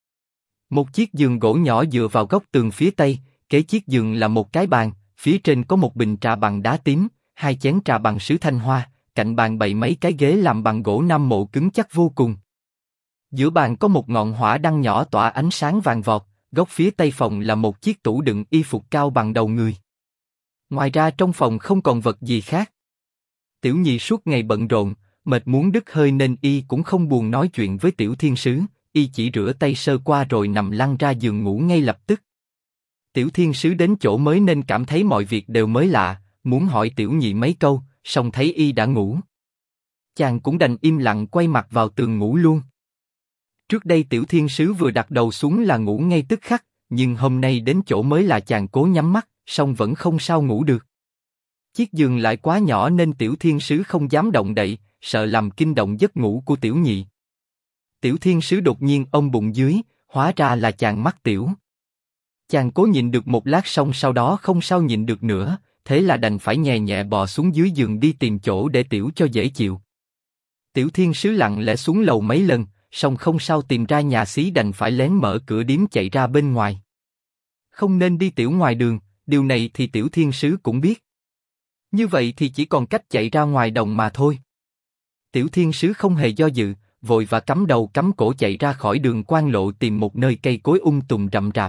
Một chiếc giường gỗ nhỏ dựa vào góc tường phía tây, kế chiếc giường là một cái bàn, phía trên có một bình trà bằng đá tím, 2 chén trà bằng sứ thanh hoa, cạnh bàn bày mấy cái ghế làm bằng gỗ nam mộ cứng chắc vô cùng. Giữa bàn có một ngọn hỏa đăng nhỏ tỏa ánh sáng vàng vọt, góc phía tây phòng là một chiếc tủ đựng y phục cao bằng đầu người. Ngoài ra trong phòng không còn vật gì khác. Tiểu nhị suốt ngày bận rộn, mệt muốn đứt hơi nên y cũng không buồn nói chuyện với Tiểu Thiên Sứ, y chỉ rửa tay sơ qua rồi nằm lăn ra giường ngủ ngay lập tức. Tiểu Thiên Sứ đến chỗ mới nên cảm thấy mọi việc đều mới lạ, muốn hỏi tiểu nhị mấy câu, song thấy y đã ngủ. Chàng cũng đành im lặng quay mặt vào tường ngủ luôn. Trước đây Tiểu Thiên Sứ vừa đặt đầu xuống là ngủ ngay tức khắc, nhưng hôm nay đến chỗ mới là chàng cố nhắm mắt, song vẫn không sao ngủ được. Chiếc giường lại quá nhỏ nên Tiểu Thiên Sứ không dám động đậy, sợ làm kinh động giấc ngủ của tiểu nhị. Tiểu Thiên Sứ đột nhiên ôm bụng dưới, hóa ra là chàng mắc tiểu. Chàng cố nhịn được một lát song sau đó không sao nhịn được nữa, thế là đành phải nhẹ nhẹ bò xuống dưới giường đi tìm chỗ để tiểu cho dễ chịu. Tiểu Thiên Sứ lặng lẽ xuống lầu mấy lần, song không sao tìm ra nhà xí đành phải lén mở cửa điếm chạy ra bên ngoài. Không nên đi tiểu ngoài đường, điều này thì Tiểu Thiên Sứ cũng biết. Như vậy thì chỉ còn cách chạy ra ngoài đồng mà thôi. Tiểu Thiên Sứ không hề do dự, vội và cắm đầu cắm cổ chạy ra khỏi đường quan lộ tìm một nơi cây cối tùm rậm rạp.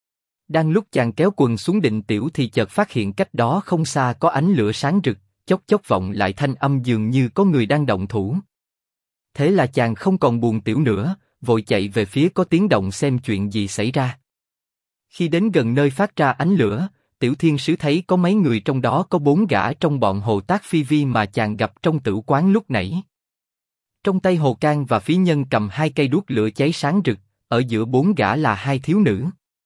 Đang lúc chàng kéo quần xuống định tiểu thì chợt phát hiện cách đó không xa có ánh lửa sáng rực, chốc chốc vọng lại thanh âm dường như có người đang động thủ. Thế là chàng không còn buồn tiểu nữa, vội chạy về phía có tiếng động xem chuyện gì xảy ra. Khi đến gần nơi phát ra ánh lửa, Tiểu Thiên Sứ thấy có mấy người trong đó có 4 gã trong bọn Hồ Tác Phi Vi mà chàng gặp trong tửu quán lúc nãy. Trong tay Hồ Can và Phí Nhân cầm 2 cây đuốc lửa cháy sáng rực, ở giữa 4 gã là 2 thiếu nữ.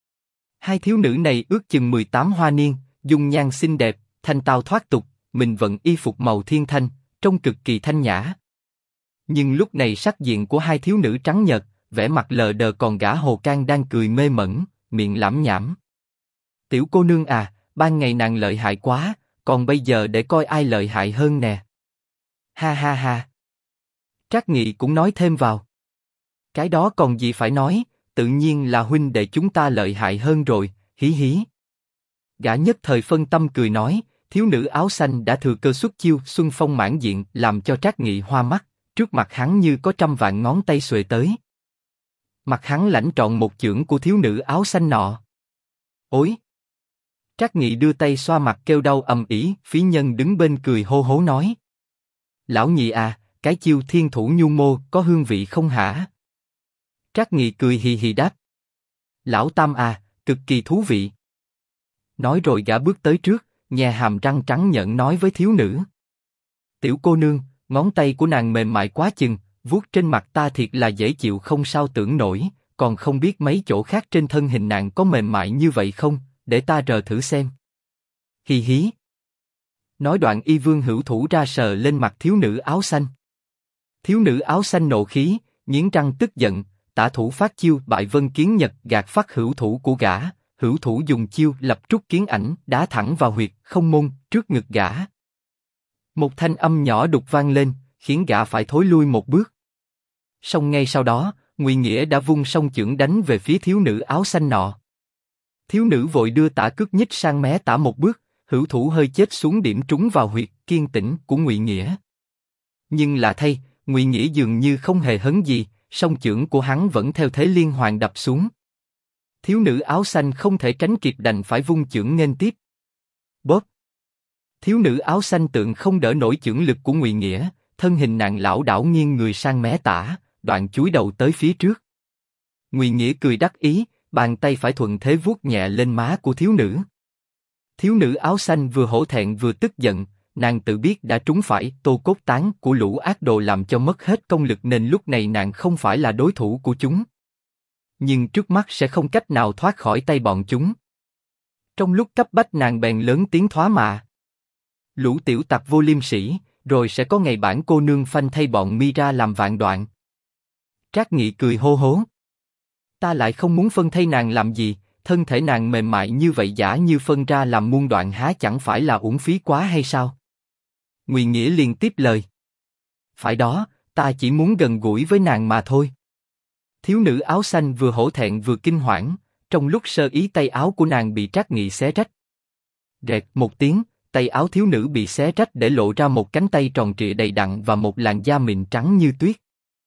2 thiếu nữ này ước chừng 18 hoa niên, dung nhan xinh đẹp, thanh tao thoát tục, mình vận y phục màu thiên thanh, trông cực kỳ thanh nhã. Nhưng lúc này sắc diện của 2 thiếu nữ trắng nhợt, vẻ mặt lờ đờ, còn gã Hồ Can đang cười mê mẩn, miệng lảm nhảm. Tiểu cô nương à, ban ngày nàng lợi hại quá, còn bây giờ để coi ai lợi hại hơn nè. Ha ha ha. Trác Nghị cũng nói thêm vào. Cái đó còn gì phải nói, tự nhiên là huynh đệ chúng ta lợi hại hơn rồi, hí hí. Gã nhất thời phân tâm cười nói, thiếu nữ áo xanh đã thừa cơ xuất chiêu xuân phong mãn diện làm cho Trác Nghị hoa mắt, trước mặt hắn như có trăm vạn ngón tay xuề tới. Mặt hắn lãnh trọn một chưởng của thiếu nữ áo xanh nọ. Ôi! Trác Nghị đưa tay xoa mặt kêu đau ầm ĩ, Phí Nhân đứng bên cười hô hố nói. Lão nhị à, cái chiêu thiên thủ nhu mô có hương vị không hả? Trác Nghị cười hì hì đáp. Lão Tam à, cực kỳ thú vị. Nói rồi gã bước tới trước, nhè hàm răng trắng nhợn nói với thiếu nữ. Tiểu cô nương, ngón tay của nàng mềm mại quá chừng, vuốt trên mặt ta thiệt là dễ chịu không sao tưởng nổi, còn không biết mấy chỗ khác trên thân hình nàng có mềm mại như vậy không, để ta rờ thử xem. Hì hí. Nói đoạn y vương hữu thủ ra sờ lên mặt thiếu nữ áo xanh. Thiếu nữ áo xanh nộ khí, nghiến răng tức giận, tả thủ phát chiêu bại vân kiến nhật gạt phát hữu thủ của gã, hữu thủ dùng chiêu lập trúc kiến ảnh đá thẳng vào huyệt không môn trước ngực gã. Một thanh âm nhỏ đục vang lên, khiến gã phải thối lui một bước. Song ngay sau đó, Ngụy Nghĩa đã vung song chưởng đánh về phía thiếu nữ áo xanh nọ. Thiếu nữ vội đưa tả cước nhích sang mé tả một bước, hữu thủ hơi chết xuống điểm trúng vào huyệt kiên tĩnh của Ngụy Nghĩa. Nhưng lạ thay, Ngụy Nghĩa dường như không hề hấn gì, song chưởng của hắn vẫn theo thế liên hoàn đập xuống. Thiếu nữ áo xanh không thể tránh kịp đành phải vung chưởng nghênh tiếp. Bóp! Thiếu nữ áo xanh tượng không đỡ nổi chưởng lực của Ngụy Nghĩa, thân hình nàng lảo đảo nghiêng người sang mé tả, đoạn chúi đầu tới phía trước. Ngụy Nghĩa cười đắc ý, bàn tay phải thuận thế vuốt nhẹ lên má của thiếu nữ. Thiếu nữ áo xanh vừa hổ thẹn vừa tức giận, nàng tự biết đã trúng phải tô cốt tán của lũ ác đồ làm cho mất hết công lực nên lúc này nàng không phải là đối thủ của chúng. Nhưng trước mắt sẽ không cách nào thoát khỏi tay bọn chúng. Trong lúc cấp bách nàng bèn lớn tiếng thoá mạ. Lũ tiểu tặc vô liêm sỉ, rồi sẽ có ngày bản cô nương phanh thay bọn mi ra làm vạn đoạn. Trác Nghị cười hô hố. Ta lại không muốn phân thay nàng làm gì, thân thể nàng mềm mại như vậy giả như phân ra làm muôn đoạn há chẳng phải là uổng phí quá hay sao? Ngụy Nghĩa liền tiếp lời. Phải đó, ta chỉ muốn gần gũi với nàng mà thôi. Thiếu nữ áo xanh vừa hổ thẹn vừa kinh hoảng, trong lúc sơ ý tay áo của nàng bị Trác Nghị xé rách. Rẹt một tiếng, tay áo thiếu nữ bị xé rách để lộ ra một cánh tay tròn trịa đầy đặn và một làn da mịn trắng như tuyết.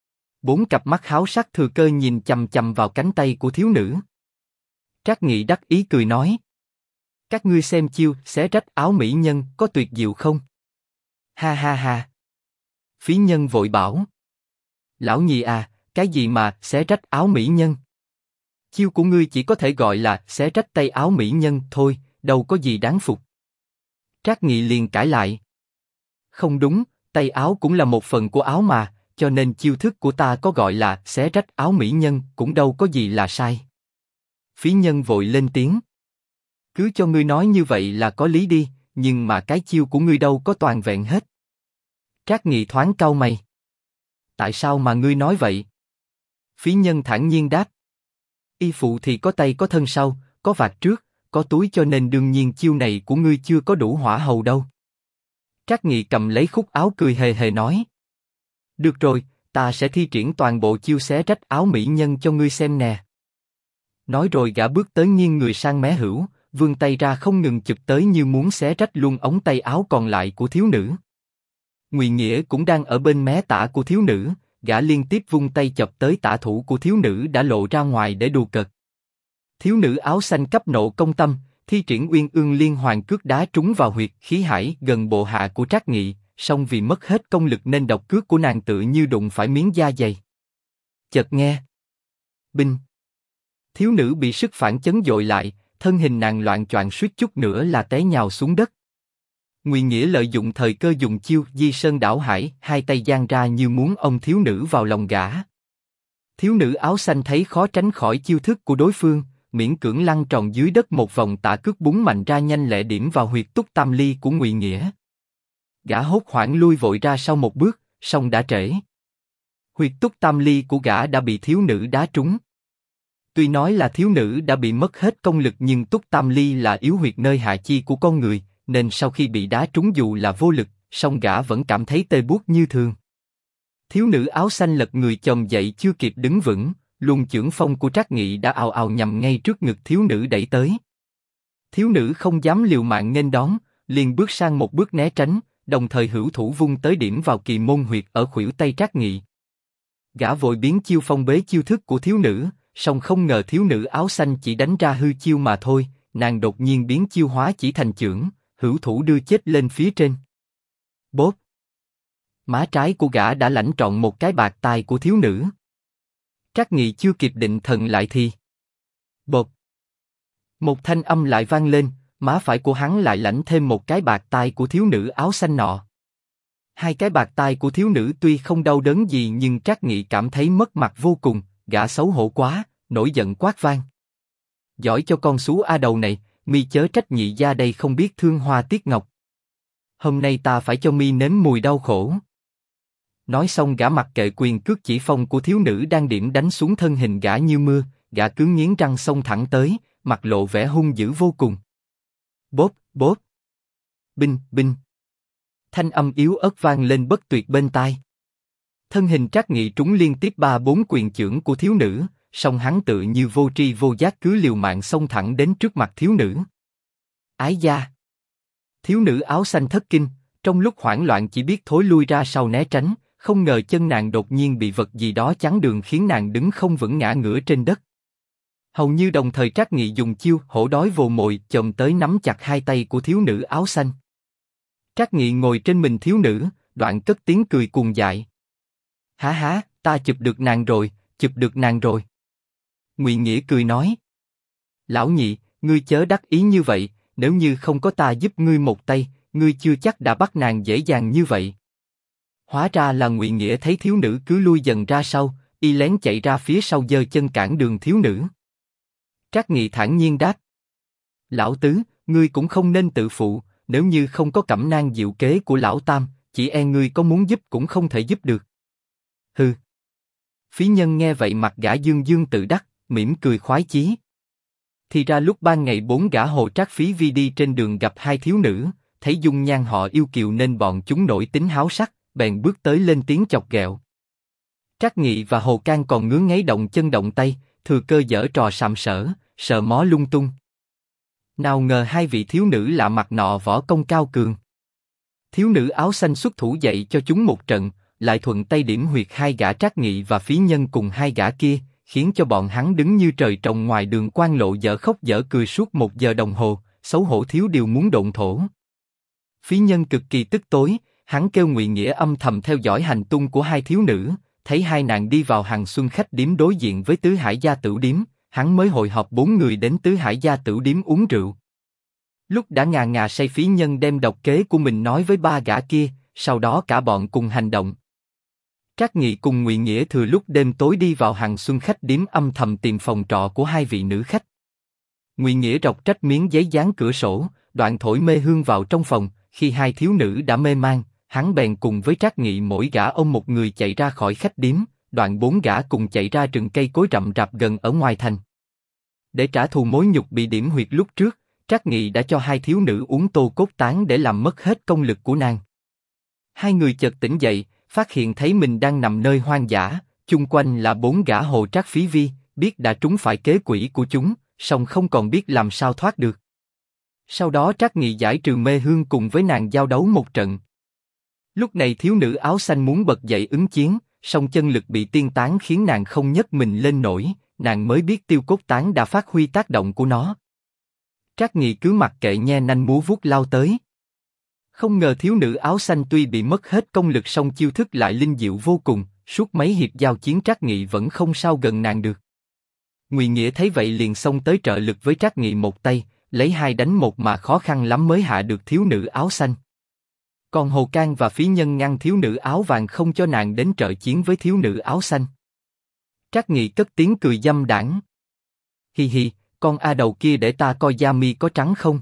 4 cặp mắt háo sắc thừa cơ nhìn chằm chằm vào cánh tay của thiếu nữ. Trác Nghị đắc ý cười nói. Các ngươi xem chiêu xé rách áo mỹ nhân có tuyệt diệu không? Ha ha ha. Phí nhân vội bảo. Lão nhị à, cái gì mà xé rách áo mỹ nhân? Chiêu của ngươi chỉ có thể gọi là xé rách tay áo mỹ nhân thôi, đâu có gì đáng phục. Trác Nghị liền cãi lại. Không đúng, tay áo cũng là một phần của áo mà, cho nên chiêu thức của ta có gọi là xé rách áo mỹ nhân cũng đâu có gì là sai. Phí nhân vội lên tiếng. Cứ cho ngươi nói như vậy là có lý đi, nhưng mà cái chiêu của ngươi đâu có toàn vẹn hết. Trác Nghị thoáng cau mày. Tại sao mà ngươi nói vậy? Phí nhân thản nhiên đáp. Y phụ thì có tay có thân sau, có vạt trước, có túi cho nên đương nhiên chiêu này của ngươi chưa có đủ hỏa hầu đâu. Trác Nghị cầm lấy khúc áo cười hề hề nói. Được rồi, ta sẽ thi triển toàn bộ chiêu xé rách áo mỹ nhân cho ngươi xem nè. Nói rồi gã bước tới nghiêng người sang mé hữu, vươn tay ra không ngừng chụp tới như muốn xé rách luôn ống tay áo còn lại của thiếu nữ. Ngụy Nghĩa cũng đang ở bên mé tả của thiếu nữ, gã liên tiếp vung tay chộp tới tả thủ của thiếu nữ đã lộ ra ngoài để đùa cợt. Thiếu nữ áo xanh cấp nộ công tâm, thi triển Uyên Ương Liên Hoàn cước đá trúng vào huyệt khí hải gần bộ hạ của Trác Nghị, song vì mất hết công lực nên độc cước của nàng tự như đụng phải miếng da dày. Chợt nghe binh, thiếu nữ bị sức phản chấn dội lại, thân hình nàng loạng choạng suýt chút nữa là té nhào xuống đất. Ngụy Nghĩa lợi dụng thời cơ dùng chiêu Di Sơn Đảo Hải, hai tay giang ra như muốn ôm thiếu nữ vào lòng gã. Thiếu nữ áo xanh thấy khó tránh khỏi chiêu thức của đối phương, miễn cưỡng lăn tròn dưới đất một vòng tả cước búng mạnh ra nhanh lẹ điểm vào huyệt túc tam ly của Ngụy Nghĩa. Gã hốt hoảng lui vội ra sau một bước, song đã trễ. Huyệt túc tam ly của gã đã bị thiếu nữ đá trúng. Tuy nói là thiếu nữ đã bị mất hết công lực nhưng túc tam ly là yếu huyệt nơi hạ chi của con người, nên sau khi bị đá trúng dù là vô lực, song gã vẫn cảm thấy tê buốt như thường. Thiếu nữ áo xanh lật người chồm dậy chưa kịp đứng vững, luồng chưởng phong của Trác Nghị đã ào ào nhằm ngay trước ngực thiếu nữ đẩy tới. Thiếu nữ không dám liều mạng nghênh đón, liền bước sang một bước né tránh, đồng thời hữu thủ vung tới điểm vào kỳ môn huyệt ở khuỷu tay Trác Nghị. Gã vội biến chiêu phong bế chiêu thức của thiếu nữ, song không ngờ thiếu nữ áo xanh chỉ đánh ra hư chiêu mà thôi, nàng đột nhiên biến chiêu hóa chỉ thành chưởng, hữu thủ đưa chết lên phía trên. Bốp! Má trái của gã đã lãnh trọn một cái bạt tai của thiếu nữ. Trác Nghị chưa kịp định thần lại thì bộp! Một thanh âm lại vang lên, má phải của hắn lại lãnh thêm một cái bạt tai của thiếu nữ áo xanh nọ. Hai cái bạt tai của thiếu nữ tuy không đau đớn gì nhưng Trác Nghị cảm thấy mất mặt vô cùng, gã xấu hổ quá, nổi giận quát vang. Giỏi cho con xú a đầu này, mi chớ trách nhị gia đây không biết thương hoa tiếc ngọc. Hôm nay ta phải cho mi nếm mùi đau khổ. Nói xong gã mặc kệ quyền cước chỉ phong của thiếu nữ đang điểm đánh xuống thân hình gã như mưa, gã cứ nghiến răng xông thẳng tới, mặt lộ vẻ hung dữ vô cùng. Bốp, bốp. Binh, binh. Thanh âm yếu ớt vang lên bất tuyệt bên tai. Thân hình Trác Nghị trúng liên tiếp 3-4 quyền chưởng của thiếu nữ, song hắn tự như vô tri vô giác cứ liều mạng xông thẳng đến trước mặt thiếu nữ. Ái da! Thiếu nữ áo xanh thất kinh, trong lúc hoảng loạn chỉ biết thối lui ra sau né tránh, không ngờ chân nàng đột nhiên bị vật gì đó chắn đường khiến nàng đứng không vững ngã ngửa trên đất. Hầu như đồng thời Trác Nghị dùng chiêu hổ đói vồ mồi chồm tới nắm chặt hai tay của thiếu nữ áo xanh. Trác Nghị ngồi trên mình thiếu nữ, đoạn cất tiếng cười cuồng dại. Há há, ta chụp được nàng rồi, chụp được nàng rồi. Ngụy Nghĩa cười nói. Lão nhị, ngươi chớ đắc ý như vậy, nếu như không có ta giúp ngươi một tay, ngươi chưa chắc đã bắt nàng dễ dàng như vậy. Hóa ra là Ngụy Nghĩa thấy thiếu nữ cứ lui dần ra sau, y lén chạy ra phía sau giơ chân cản đường thiếu nữ. Trác Nghị thản nhiên đáp: Lão tứ, ngươi cũng không nên tự phụ, nếu như không có cẩm nang diệu kế của lão tam, chỉ e ngươi có muốn giúp cũng không thể giúp được. Hừ. Phí Nhân nghe vậy mặt gã dương dương tự đắc, mỉm cười khoái chí. Thì ra lúc ban ngày 4 gã hồ trác phí vi đi trên đường gặp hai thiếu nữ, thấy dung nhan họ yêu kiều nên bọn chúng nổi tính háo sắc, bèn bước tới lên tiếng chọc ghẹo. Trác Nghị và Hồ Can còn ngứa ngáy động chân động tay, thừa cơ giở trò sàm sỡ, sờ mó lung tung. Nào ngờ hai vị thiếu nữ lạ mặt nọ võ công cao cường. Thiếu nữ áo xanh xuất thủ dạy cho chúng một trận, lại thuận tay điểm huyệt hai gã Trác Nghị và Phí Nhân cùng hai gã kia, khiến cho bọn hắn đứng như trời trồng ngoài đường quan lộ dở khóc dở cười suốt 1 giờ đồng hồ, xấu hổ thiếu điều muốn độn thổ. Phí Nhân cực kỳ tức tối, hắn kêu Ngụy Nghĩa âm thầm theo dõi hành tung của hai thiếu nữ, thấy hai nàng đi vào hàng xuân khách điếm đối diện với Tứ Hải Gia Tửu Điếm, hắn mới hội họp 4 người đến Tứ Hải Gia Tửu Điếm uống rượu. Lúc đã ngà ngà say, Phí Nhân đem độc kế của mình nói với 3 gã kia, sau đó cả bọn cùng hành động. Trác Nghị cùng Ngụy Nghĩa thừa lúc đêm tối đi vào hàng xuân khách điếm âm thầm tìm phòng trọ của hai vị nữ khách. Ngụy Nghĩa rọc trách miếng giấy dán cửa sổ, đoạn thổi mê hương vào trong phòng. Khi hai thiếu nữ đã mê man, hắn bèn cùng với Trác Nghị mỗi gã ôm một người chạy ra khỏi khách điếm, đoạn 4 gã cùng chạy ra rừng cây cối rậm rạp gần ở ngoài thành. Để trả thù mối nhục bị điểm huyệt lúc trước, Trác Nghị đã cho hai thiếu nữ uống tô cốt tán để làm mất hết công lực của nàng. Hai người chợt tỉnh dậy, phát hiện thấy mình đang nằm nơi hoang dã, chung quanh là 4 gã hồ trác phí vi, biết đã trúng phải kế quỷ của chúng, song không còn biết làm sao thoát được. Sau đó Trác Nghị giải trừ mê hương cùng với nàng giao đấu một trận. Lúc này thiếu nữ áo xanh muốn bật dậy ứng chiến, song chân lực bị tiên tán khiến nàng không nhấc mình lên nổi, nàng mới biết tiêu cốt tán đã phát huy tác động của nó. Trác Nghị cứ mặc kệ nhe nanh múa vuốt lao tới. Không ngờ thiếu nữ áo xanh tuy bị mất hết công lực song chiêu thức lại linh diệu vô cùng, suốt mấy hiệp giao chiến Trác Nghị vẫn không sao gần nàng được. Ngụy Nghĩa thấy vậy liền xông tới trợ lực với Trác Nghị một tay, lấy 2 đánh 1 mà khó khăn lắm mới hạ được thiếu nữ áo xanh. Còn Hồ Can và Phí Nhân ngăn thiếu nữ áo vàng không cho nàng đến trợ chiến với thiếu nữ áo xanh. Trác Nghị cất tiếng cười dâm đãng. Hi hi, con A đầu kia để ta coi da mi có trắng không.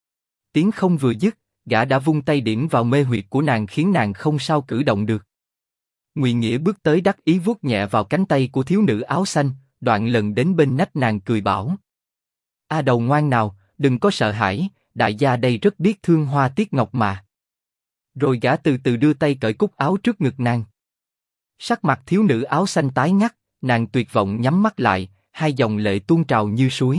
Tiếng không vừa dứt, gã đã vung tay điểm vào mê huyệt của nàng khiến nàng không sao cử động được. Ngụy Nghĩa bước tới đắc ý vuốt nhẹ vào cánh tay của thiếu nữ áo xanh, đoạn lần đến bên nách nàng cười bảo: A đầu ngoan nào, đừng có sợ hãi, đại gia đây rất biết thương hoa tiếc ngọc mà. Rồi gã từ từ đưa tay cởi cúc áo trước ngực nàng. Sắc mặt thiếu nữ áo xanh tái ngắt, nàng tuyệt vọng nhắm mắt lại, 2 dòng lệ tuôn trào như suối.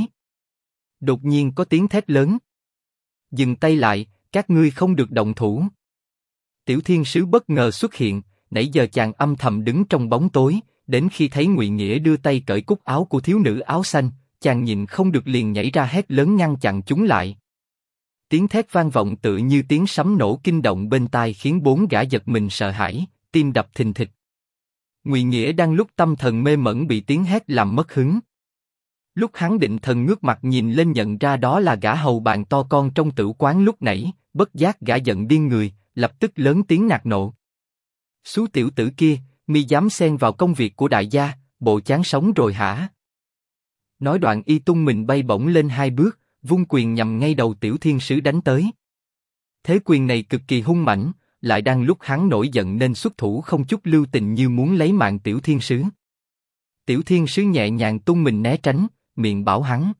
Đột nhiên có tiếng thét lớn: Dừng tay lại, các ngươi không được động thủ. Tiểu Thiên Sứ bất ngờ xuất hiện, nãy giờ chàng âm thầm đứng trong bóng tối, đến khi thấy Ngụy Nghĩa đưa tay cởi cúc áo của thiếu nữ áo xanh, chàng nhịn không được liền nhảy ra hét lớn ngăn chặn chúng lại. Tiếng thét vang vọng tự như tiếng sấm nổ kinh động bên tai khiến 4 gã giật mình sợ hãi, tim đập thình thịch. Ngụy Nghĩa đang lúc tâm thần mê mẩn bị tiếng hét làm mất hứng. Lúc hắn định thần ngước mặt nhìn lên nhận ra đó là gã hầu bàn to con trong tử quán lúc nãy, bất giác gã giận điên người, lập tức lớn tiếng nạt nộ: Xú tiểu tử kia, mi dám xen vào công việc của đại gia, bộ chán sống rồi hả? Nói đoạn y tung mình bay bổng lên 2 bước, vung quyền nhằm ngay đầu Tiểu Thiên Sứ đánh tới. Thế quyền này cực kỳ hung mãnh, lại đang lúc hắn nổi giận nên xuất thủ không chút lưu tình như muốn lấy mạng Tiểu Thiên Sứ. Tiểu Thiên Sứ nhẹ nhàng tung mình né tránh, miệng bảo hắn: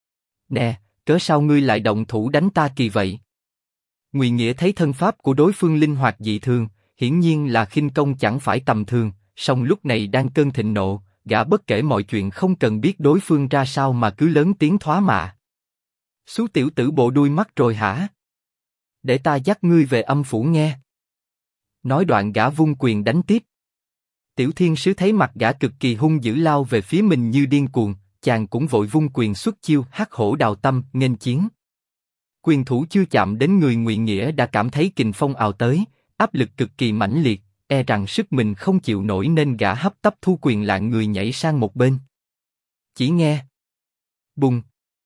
Nè, cớ sao ngươi lại động thủ đánh ta kỳ vậy? Ngụy Nghĩa thấy thân pháp của đối phương linh hoạt dị thường, hiển nhiên là khinh công chẳng phải tầm thường, song lúc này đang cơn thịnh nộ, gã bất kể mọi chuyện không cần biết đối phương ra sao mà cứ lớn tiếng thoá mạ: Xú tiểu tử bộ đuôi mắt rồi hả? Để ta dắt ngươi về âm phủ nghe. Nói đoạn gã vung quyền đánh tiếp. Tiểu Thiên Sứ thấy mặt gã cực kỳ hung dữ lao về phía mình như điên cuồng, chàng cũng vội vung quyền xuất chiêu hắc hổ đào tâm nghênh chiến. Quyền thủ chưa chạm đến người Ngụy Nghĩa đã cảm thấy kình phong ào tới, áp lực cực kỳ mãnh liệt, e rằng sức mình không chịu nổi nên gã hấp tấp thu quyền lạng người nhảy sang một bên. Chỉ nghe bùng,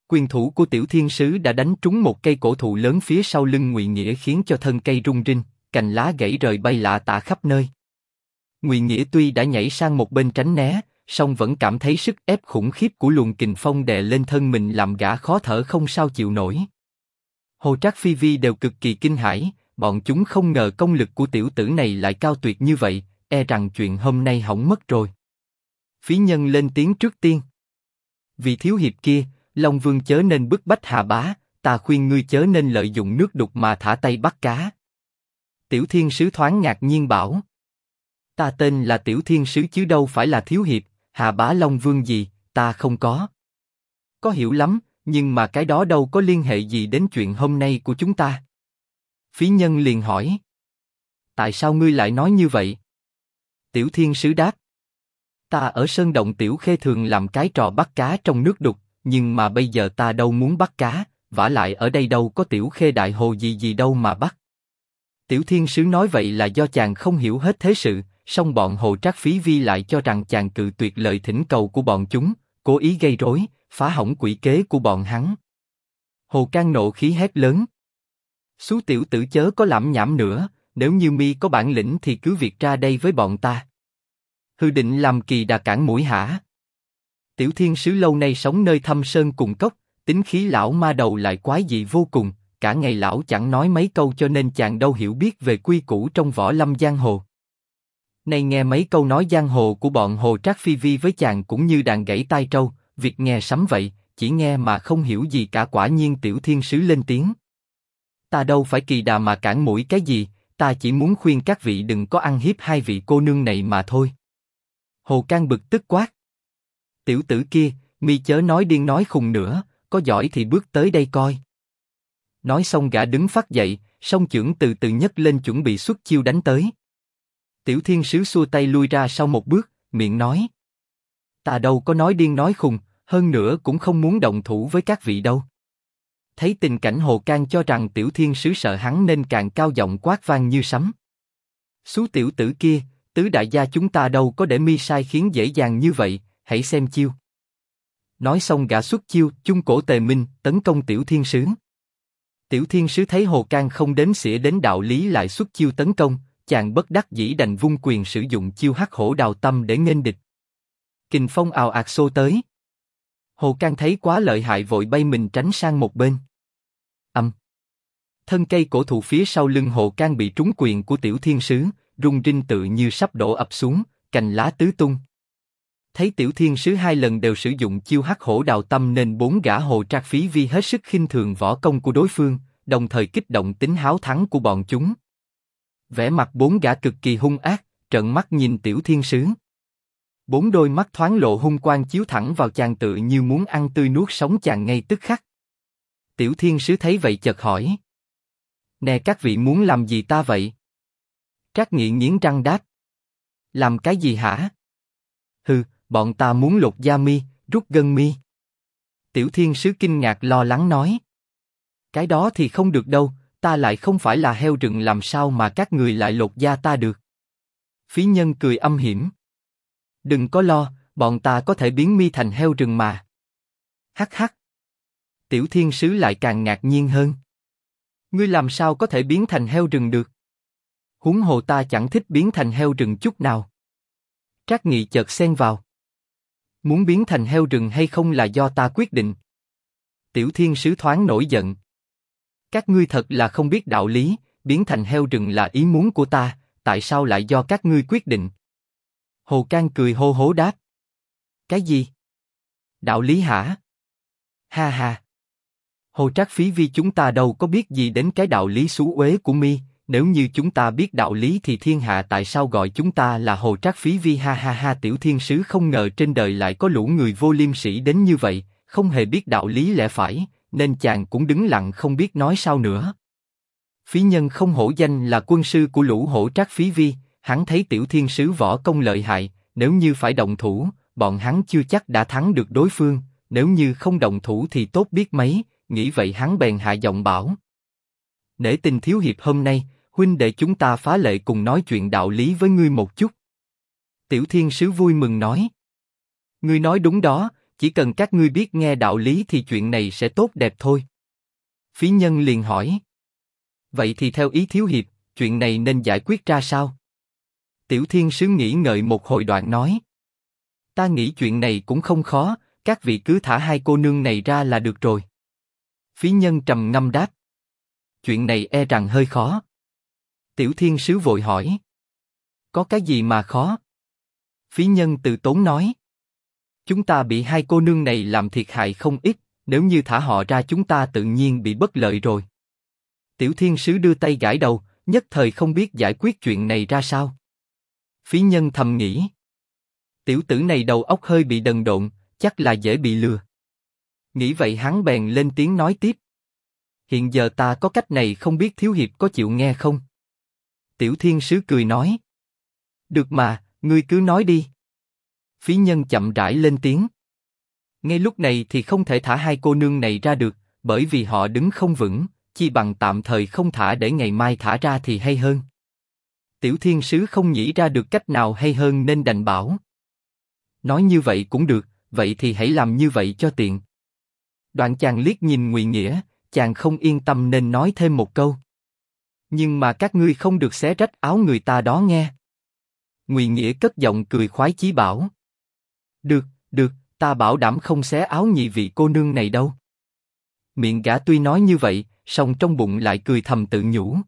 Quyền thủ của Tiểu Thiên Sứ đã đánh trúng một cây cổ thụ lớn phía sau lưng Ngụy Nghĩa khiến cho thân cây rung rinh, cành lá gãy rời bay lả tả khắp nơi. Ngụy Nghĩa tuy đã nhảy sang một bên tránh né, song vẫn cảm thấy sức ép khủng khiếp của luồng kình phong đè lên thân mình làm gã khó thở không sao chịu nổi. Hồ Trác Phi Vi đều cực kỳ kinh hãi, bọn chúng không ngờ công lực của tiểu tử này lại cao tuyệt như vậy, e rằng chuyện hôm nay hỏng mất rồi. Phí Nhân lên tiếng trước tiên. Vì thiếu hiệp kia, Long Vương chớ nên bức bách Hà Bá, ta khuyên ngươi chớ nên lợi dụng nước đục mà thả tay bắt cá. Tiểu Thiên Sứ thoáng ngạc nhiên bảo. Ta tên là Tiểu Thiên Sứ chứ đâu phải là thiếu hiệp, Hà Bá Long Vương gì, ta không có. Có hiểu lắm, nhưng mà cái đó đâu có liên hệ gì đến chuyện hôm nay của chúng ta. Phí Nhân liền hỏi. Tại sao ngươi lại nói như vậy? Tiểu Thiên Sứ đáp. Ta ở Sơn Động Tiểu Khê thường làm cái trò bắt cá trong nước đục, nhưng mà bây giờ ta đâu muốn bắt cá, vả lại ở đây đâu có Tiểu Khê đại hồ gì đâu mà bắt. Tiểu Thiên Sứ nói vậy là do chàng không hiểu hết thế sự, song bọn Hồ Trác Phí Vi lại cho rằng chàng cự tuyệt lời thỉnh cầu của bọn chúng, cố ý gây rối, phá hỏng quỷ kế của bọn hắn. Hồ Can nộ khí hét lớn. Xú tiểu tử chớ có lẩm nhẩm nữa, nếu như mi có bản lĩnh thì cứ việc ra đây với bọn ta. Hư định làm kỳ đà cản mũi hả? Tiểu Thiên Sứ lâu nay sống nơi thâm sơn cùng cốc, tính khí lão ma đầu lại quái dị vô cùng, cả ngày lão chẳng nói mấy câu cho nên chàng đâu hiểu biết về quy củ trong võ lâm giang hồ. Nay nghe mấy câu nói giang hồ của bọn Hồ Trác Phi Vi với chàng cũng như đàn gãy tai trâu, việc nghe sấm vậy, chỉ nghe mà không hiểu gì cả. Quả nhiên Tiểu Thiên Sứ lên tiếng. Ta đâu phải kỳ đà mà cản mũi cái gì, ta chỉ muốn khuyên các vị đừng có ăn hiếp hai vị cô nương này mà thôi. Hồ Can bực tức quát. Tiểu tử kia, mi chớ nói điên nói khùng nữa, có giỏi thì bước tới đây coi. Nói xong gã đứng phắt dậy, song chưởng từ từ nhấc lên chuẩn bị xuất chiêu đánh tới. Tiểu Thiên Sứ xua tay lui ra sau một bước, miệng nói. Ta đâu có nói điên nói khùng, hơn nữa cũng không muốn động thủ với các vị đâu. Thấy tình cảnh Hồ Can cho rằng Tiểu Thiên Sứ sợ hắn nên càng cao giọng quát vang như sấm. Xú tiểu tử kia, tứ đại gia chúng ta đâu có để mi sai khiến dễ dàng như vậy, hãy xem chiêu. Nói xong gã xuất chiêu, chung cổ tề minh, tấn công Tiểu Thiên Sứ. Tiểu Thiên Sứ thấy Hồ Can không đếm xỉa đến đạo lý lại xuất chiêu tấn công, chàng bất đắc dĩ đành vung quyền sử dụng chiêu hắc hổ đào tâm để nghênh địch. Kình phong ào ạt xô tới. Hồ Can thấy quá lợi hại vội bay mình tránh sang một bên. Thân cây cổ thụ phía sau lưng Hồ Can bị trúng quyền của Tiểu Thiên Sứ, rung rinh tự như sắp đổ ập xuống, cành lá tứ tung. Thấy Tiểu Thiên Sứ hai lần đều sử dụng chiêu hắc hổ đào tâm nên bốn gã Hồ Trác Phí Vi hết sức khinh thường võ công của đối phương, đồng thời kích động tính háo thắng của bọn chúng. Vẻ mặt bốn gã cực kỳ hung ác, trợn mắt nhìn Tiểu Thiên Sứ. Bốn đôi mắt thoáng lộ hung quang chiếu thẳng vào chàng tự như muốn ăn tươi nuốt sống chàng ngay tức khắc. Tiểu Thiên Sứ thấy vậy chợt hỏi. Nè các vị muốn làm gì ta vậy? Trác Nghị nghiến răng đáp. Làm cái gì hả? Hừ, bọn ta muốn lột da mi, rút gân mi. Tiểu Thiên Sứ kinh ngạc lo lắng nói. Cái đó thì không được đâu, ta lại không phải là heo rừng làm sao mà các người lại lột da ta được. Phí Nhân cười âm hiểm. Đừng có lo, bọn ta có thể biến mi thành heo rừng mà. Hắc hắc. Tiểu Thiên Sứ lại càng ngạc nhiên hơn. Ngươi làm sao có thể biến thành heo rừng được? Huống hồ ta chẳng thích biến thành heo rừng chút nào. Trác Nghị chợt xen vào. Muốn biến thành heo rừng hay không là do ta quyết định. Tiểu Thiên Sứ thoáng nổi giận. Các ngươi thật là không biết đạo lý, biến thành heo rừng là ý muốn của ta, tại sao lại do các ngươi quyết định? Hồ Can cười hô hố đáp. Cái gì? Đạo lý hả? Ha ha. Hồ Trác Phí Vi chúng ta đâu có biết gì đến cái đạo lý xú uế của mi, nếu như chúng ta biết đạo lý thì thiên hạ tại sao gọi chúng ta là Hồ Trác Phí Vi ha ha ha. Tiểu Thiên Sứ không ngờ trên đời lại có lũ người vô liêm sỉ đến như vậy, không hề biết đạo lý lẽ phải, nên chàng cũng đứng lặng không biết nói sao nữa. Phí Nhân không hổ danh là quân sư của lũ Hổ Trác Phí Vi, hắn thấy Tiểu Thiên Sứ võ công lợi hại, nếu như phải động thủ, bọn hắn chưa chắc đã thắng được đối phương, nếu như không động thủ thì tốt biết mấy, nghĩ vậy hắn bèn hạ giọng bảo. Nể tình thiếu hiệp hôm nay, huynh đệ chúng ta phá lệ cùng nói chuyện đạo lý với ngươi một chút. Tiểu Thiên Sứ vui mừng nói. Ngươi nói đúng đó, chỉ cần các ngươi biết nghe đạo lý thì chuyện này sẽ tốt đẹp thôi. Phí Nhân liền hỏi. Vậy thì theo ý thiếu hiệp, chuyện này nên giải quyết ra sao? Tiểu Thiên Sứ nghĩ ngợi một hồi đoạn nói. Ta nghĩ chuyện này cũng không khó, các vị cứ thả hai cô nương này ra là được rồi. Phí Nhân trầm ngâm đáp. Chuyện này e rằng hơi khó. Tiểu Thiên Sứ vội hỏi. Có cái gì mà khó? Phí Nhân từ tốn nói. Chúng ta bị hai cô nương này làm thiệt hại không ít, nếu như thả họ ra chúng ta tự nhiên bị bất lợi rồi. Tiểu Thiên Sứ đưa tay gãi đầu, nhất thời không biết giải quyết chuyện này ra sao. Phí Nhân thầm nghĩ. Tiểu tử này đầu óc hơi bị đần độn, chắc là dễ bị lừa. Nghĩ vậy hắn bèn lên tiếng nói tiếp. Hiện giờ ta có cách này không biết thiếu hiệp có chịu nghe không? Tiểu Thiên Sứ cười nói. Được mà, ngươi cứ nói đi. Phí Nhân chậm rãi lên tiếng. Ngay lúc này thì không thể thả hai cô nương này ra được, bởi vì họ đứng không vững, chi bằng tạm thời không thả để ngày mai thả ra thì hay hơn. Tiểu Thiên Sứ không nghĩ ra được cách nào hay hơn nên đành bảo. Nói như vậy cũng được, vậy thì hãy làm như vậy cho tiện. Đoạn chàng liếc nhìn Ngụy Nghĩa, chàng không yên tâm nên nói thêm một câu. Nhưng mà các ngươi không được xé rách áo người ta đó nghe. Ngụy Nghĩa cất giọng cười khoái chí bảo. Được, được, ta bảo đảm không xé áo nhị vị cô nương này đâu. Miệng gã tuy nói như vậy, song trong bụng lại cười thầm tự nhủ.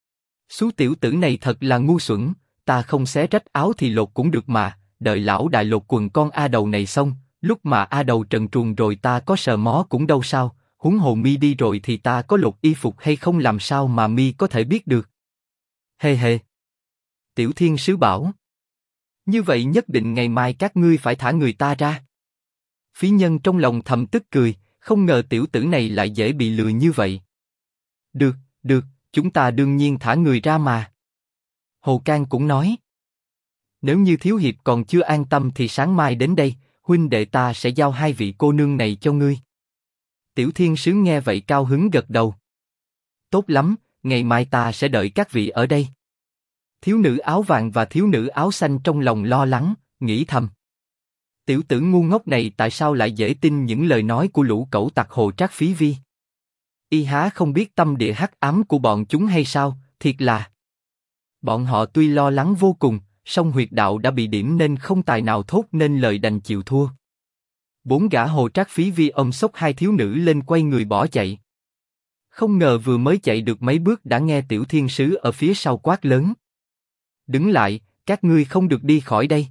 Số tiểu tử này thật là ngu xuẩn, ta không xé rách áo thì lột cũng được mà, đợi lão đại lột quần con A Đầu này xong, lúc mà A Đầu trần truồng rồi ta có sờ mó cũng đâu sao, huống hồ mi đi rồi thì ta có lột y phục hay không làm sao mà mi có thể biết được. Hê hê. Tiểu Thiên Sứ bảo. Như vậy nhất định ngày mai các ngươi phải thả người ta ra. Phí Nhân trong lòng thầm tức cười, không ngờ tiểu tử này lại dễ bị lừa như vậy. Được, được, chúng ta đương nhiên thả người ra mà. Hồ Can cũng nói. Nếu như thiếu hiệp còn chưa an tâm thì sáng mai đến đây, huynh đệ ta sẽ giao hai vị cô nương này cho ngươi. Tiểu Thiên Sứ nghe vậy cao hứng gật đầu. Tốt lắm, ngày mai ta sẽ đợi các vị ở đây. Thiếu nữ áo vàng và thiếu nữ áo xanh trong lòng lo lắng, nghĩ thầm. Tiểu tử ngu ngốc này tại sao lại dễ tin những lời nói của lũ cẩu tặc Hồ Trác Phí Vi? Y há không biết tâm địa hắc ám của bọn chúng hay sao, thiệt là. Bọn họ tuy lo lắng vô cùng, song huyệt đạo đã bị điểm nên không tài nào thốt nên lời đành chịu thua. Bốn gã Hồ Trác Phí Vi ôm xốc hai thiếu nữ lên quay người bỏ chạy. Không ngờ vừa mới chạy được mấy bước đã nghe Tiểu Thiên Sứ ở phía sau quát lớn. Đứng lại, các ngươi không được đi khỏi đây.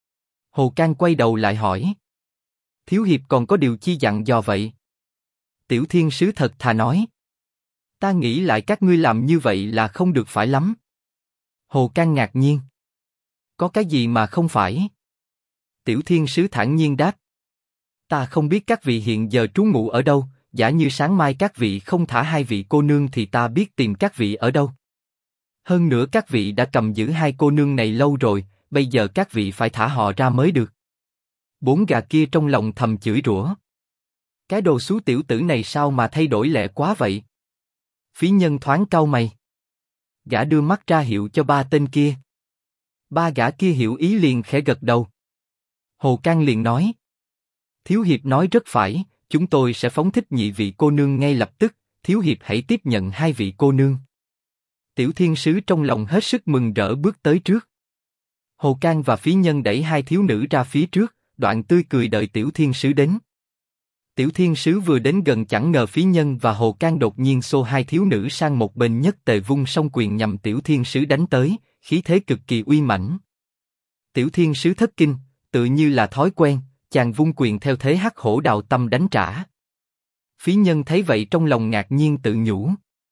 Hồ Can quay đầu lại hỏi. Thiếu hiệp còn có điều chi dặn dò vậy? Tiểu Thiên Sứ thật thà nói. Ta nghĩ lại các ngươi làm như vậy là không được phải lắm. Hồ Can ngạc nhiên. Có cái gì mà không phải? Tiểu Thiên Sứ thản nhiên đáp. Ta không biết các vị hiện giờ trú ngụ ở đâu, giả như sáng mai các vị không thả hai vị cô nương thì ta biết tìm các vị ở đâu. Hơn nữa các vị đã cầm giữ hai cô nương này lâu rồi, bây giờ các vị phải thả họ ra mới được. Bốn gà kia trong lòng thầm chửi rủa. Cái đồ xú tiểu tử này sao mà thay đổi lẹ quá vậy? Phí Nhân thoáng cau mày. Gã đưa mắt ra hiệu cho ba tên kia. Ba gã kia hiểu ý liền khẽ gật đầu. Hồ Can liền nói. Thiếu hiệp nói rất phải, chúng tôi sẽ phóng thích nhị vị cô nương ngay lập tức, thiếu hiệp hãy tiếp nhận hai vị cô nương. Tiểu Thiên Sứ trong lòng hết sức mừng rỡ bước tới trước. Hồ Can và Phí Nhân đẩy hai thiếu nữ ra phía trước, đoạn tươi cười đợi Tiểu Thiên Sứ đến. Tiểu Thiên Sứ vừa đến gần chẳng ngờ Phí Nhân và Hồ Can đột nhiên xô hai thiếu nữ sang một bên, nhất tề vung song quyền nhằm Tiểu Thiên Sứ đánh tới, khí thế cực kỳ uy mãnh. Tiểu Thiên Sứ thất kinh, tự như là thói quen, chàng vung quyền theo thế Hắc Hổ Đào Tâm đánh trả. Phí Nhân thấy vậy trong lòng ngạc nhiên tự nhủ.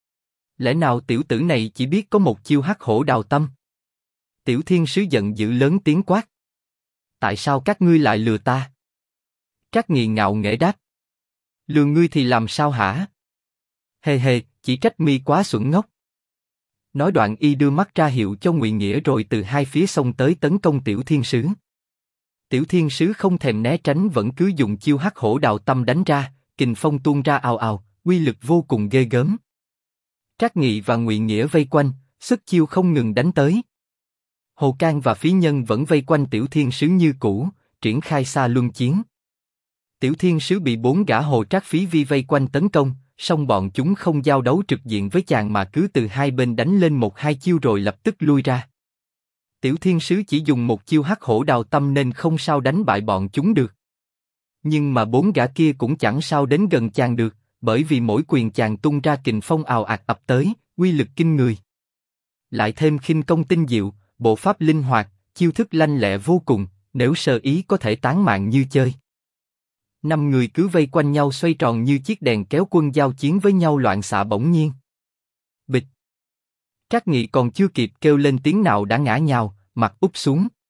Lẽ nào tiểu tử này chỉ biết có một chiêu Hắc Hổ Đào Tâm? Tiểu Thiên Sứ giận dữ lớn tiếng quát. Tại sao các ngươi lại lừa ta? Trác Nghị ngạo nghễ đáp. Lừa ngươi thì làm sao hả? Hề hề, chỉ trách mi quá xuẩn ngốc. Nói đoạn y đưa mắt ra hiệu cho Ngụy Nghĩa rồi từ hai phía xông tới tấn công Tiểu Thiên Sứ. Tiểu Thiên Sứ không thèm né tránh vẫn cứ dùng chiêu Hắc Hổ Đào Tâm đánh ra, kình phong tuôn ra ào ào, uy lực vô cùng ghê gớm. Trác Nghị và Ngụy Nghĩa vây quanh, sức chiêu không ngừng đánh tới. Hồ Can và Phí Nhân vẫn vây quanh Tiểu Thiên Sứ như cũ, triển khai Xa Luân Chiến. Tiểu thiên sứ bị 4 gã hồ trác phí vi vây quanh tấn công, song bọn chúng không giao đấu trực diện với chàng mà cứ từ hai bên đánh lên 1-2 chiêu rồi lập tức lui ra. Tiểu thiên sứ chỉ dùng một chiêu hắc hổ đào tâm nên không sao đánh bại bọn chúng được. Nhưng mà 4 gã kia cũng chẳng sao đến gần chàng được, bởi vì mỗi quyền chàng tung ra kình phong ào ạt ập tới, uy lực kinh người. Lại thêm khinh công tinh diệu, bộ pháp linh hoạt, chiêu thức lanh lẹ vô cùng, nếu sơ ý có thể tán mạng như chơi. 5 người cứ vây quanh nhau xoay tròn như chiếc đèn kéo quân giao chiến với nhau loạn xạ bỗng nhiên. Bịch! Trác Nghị còn chưa kịp kêu lên tiếng nào đã ngã nhào, mặt úp xuống.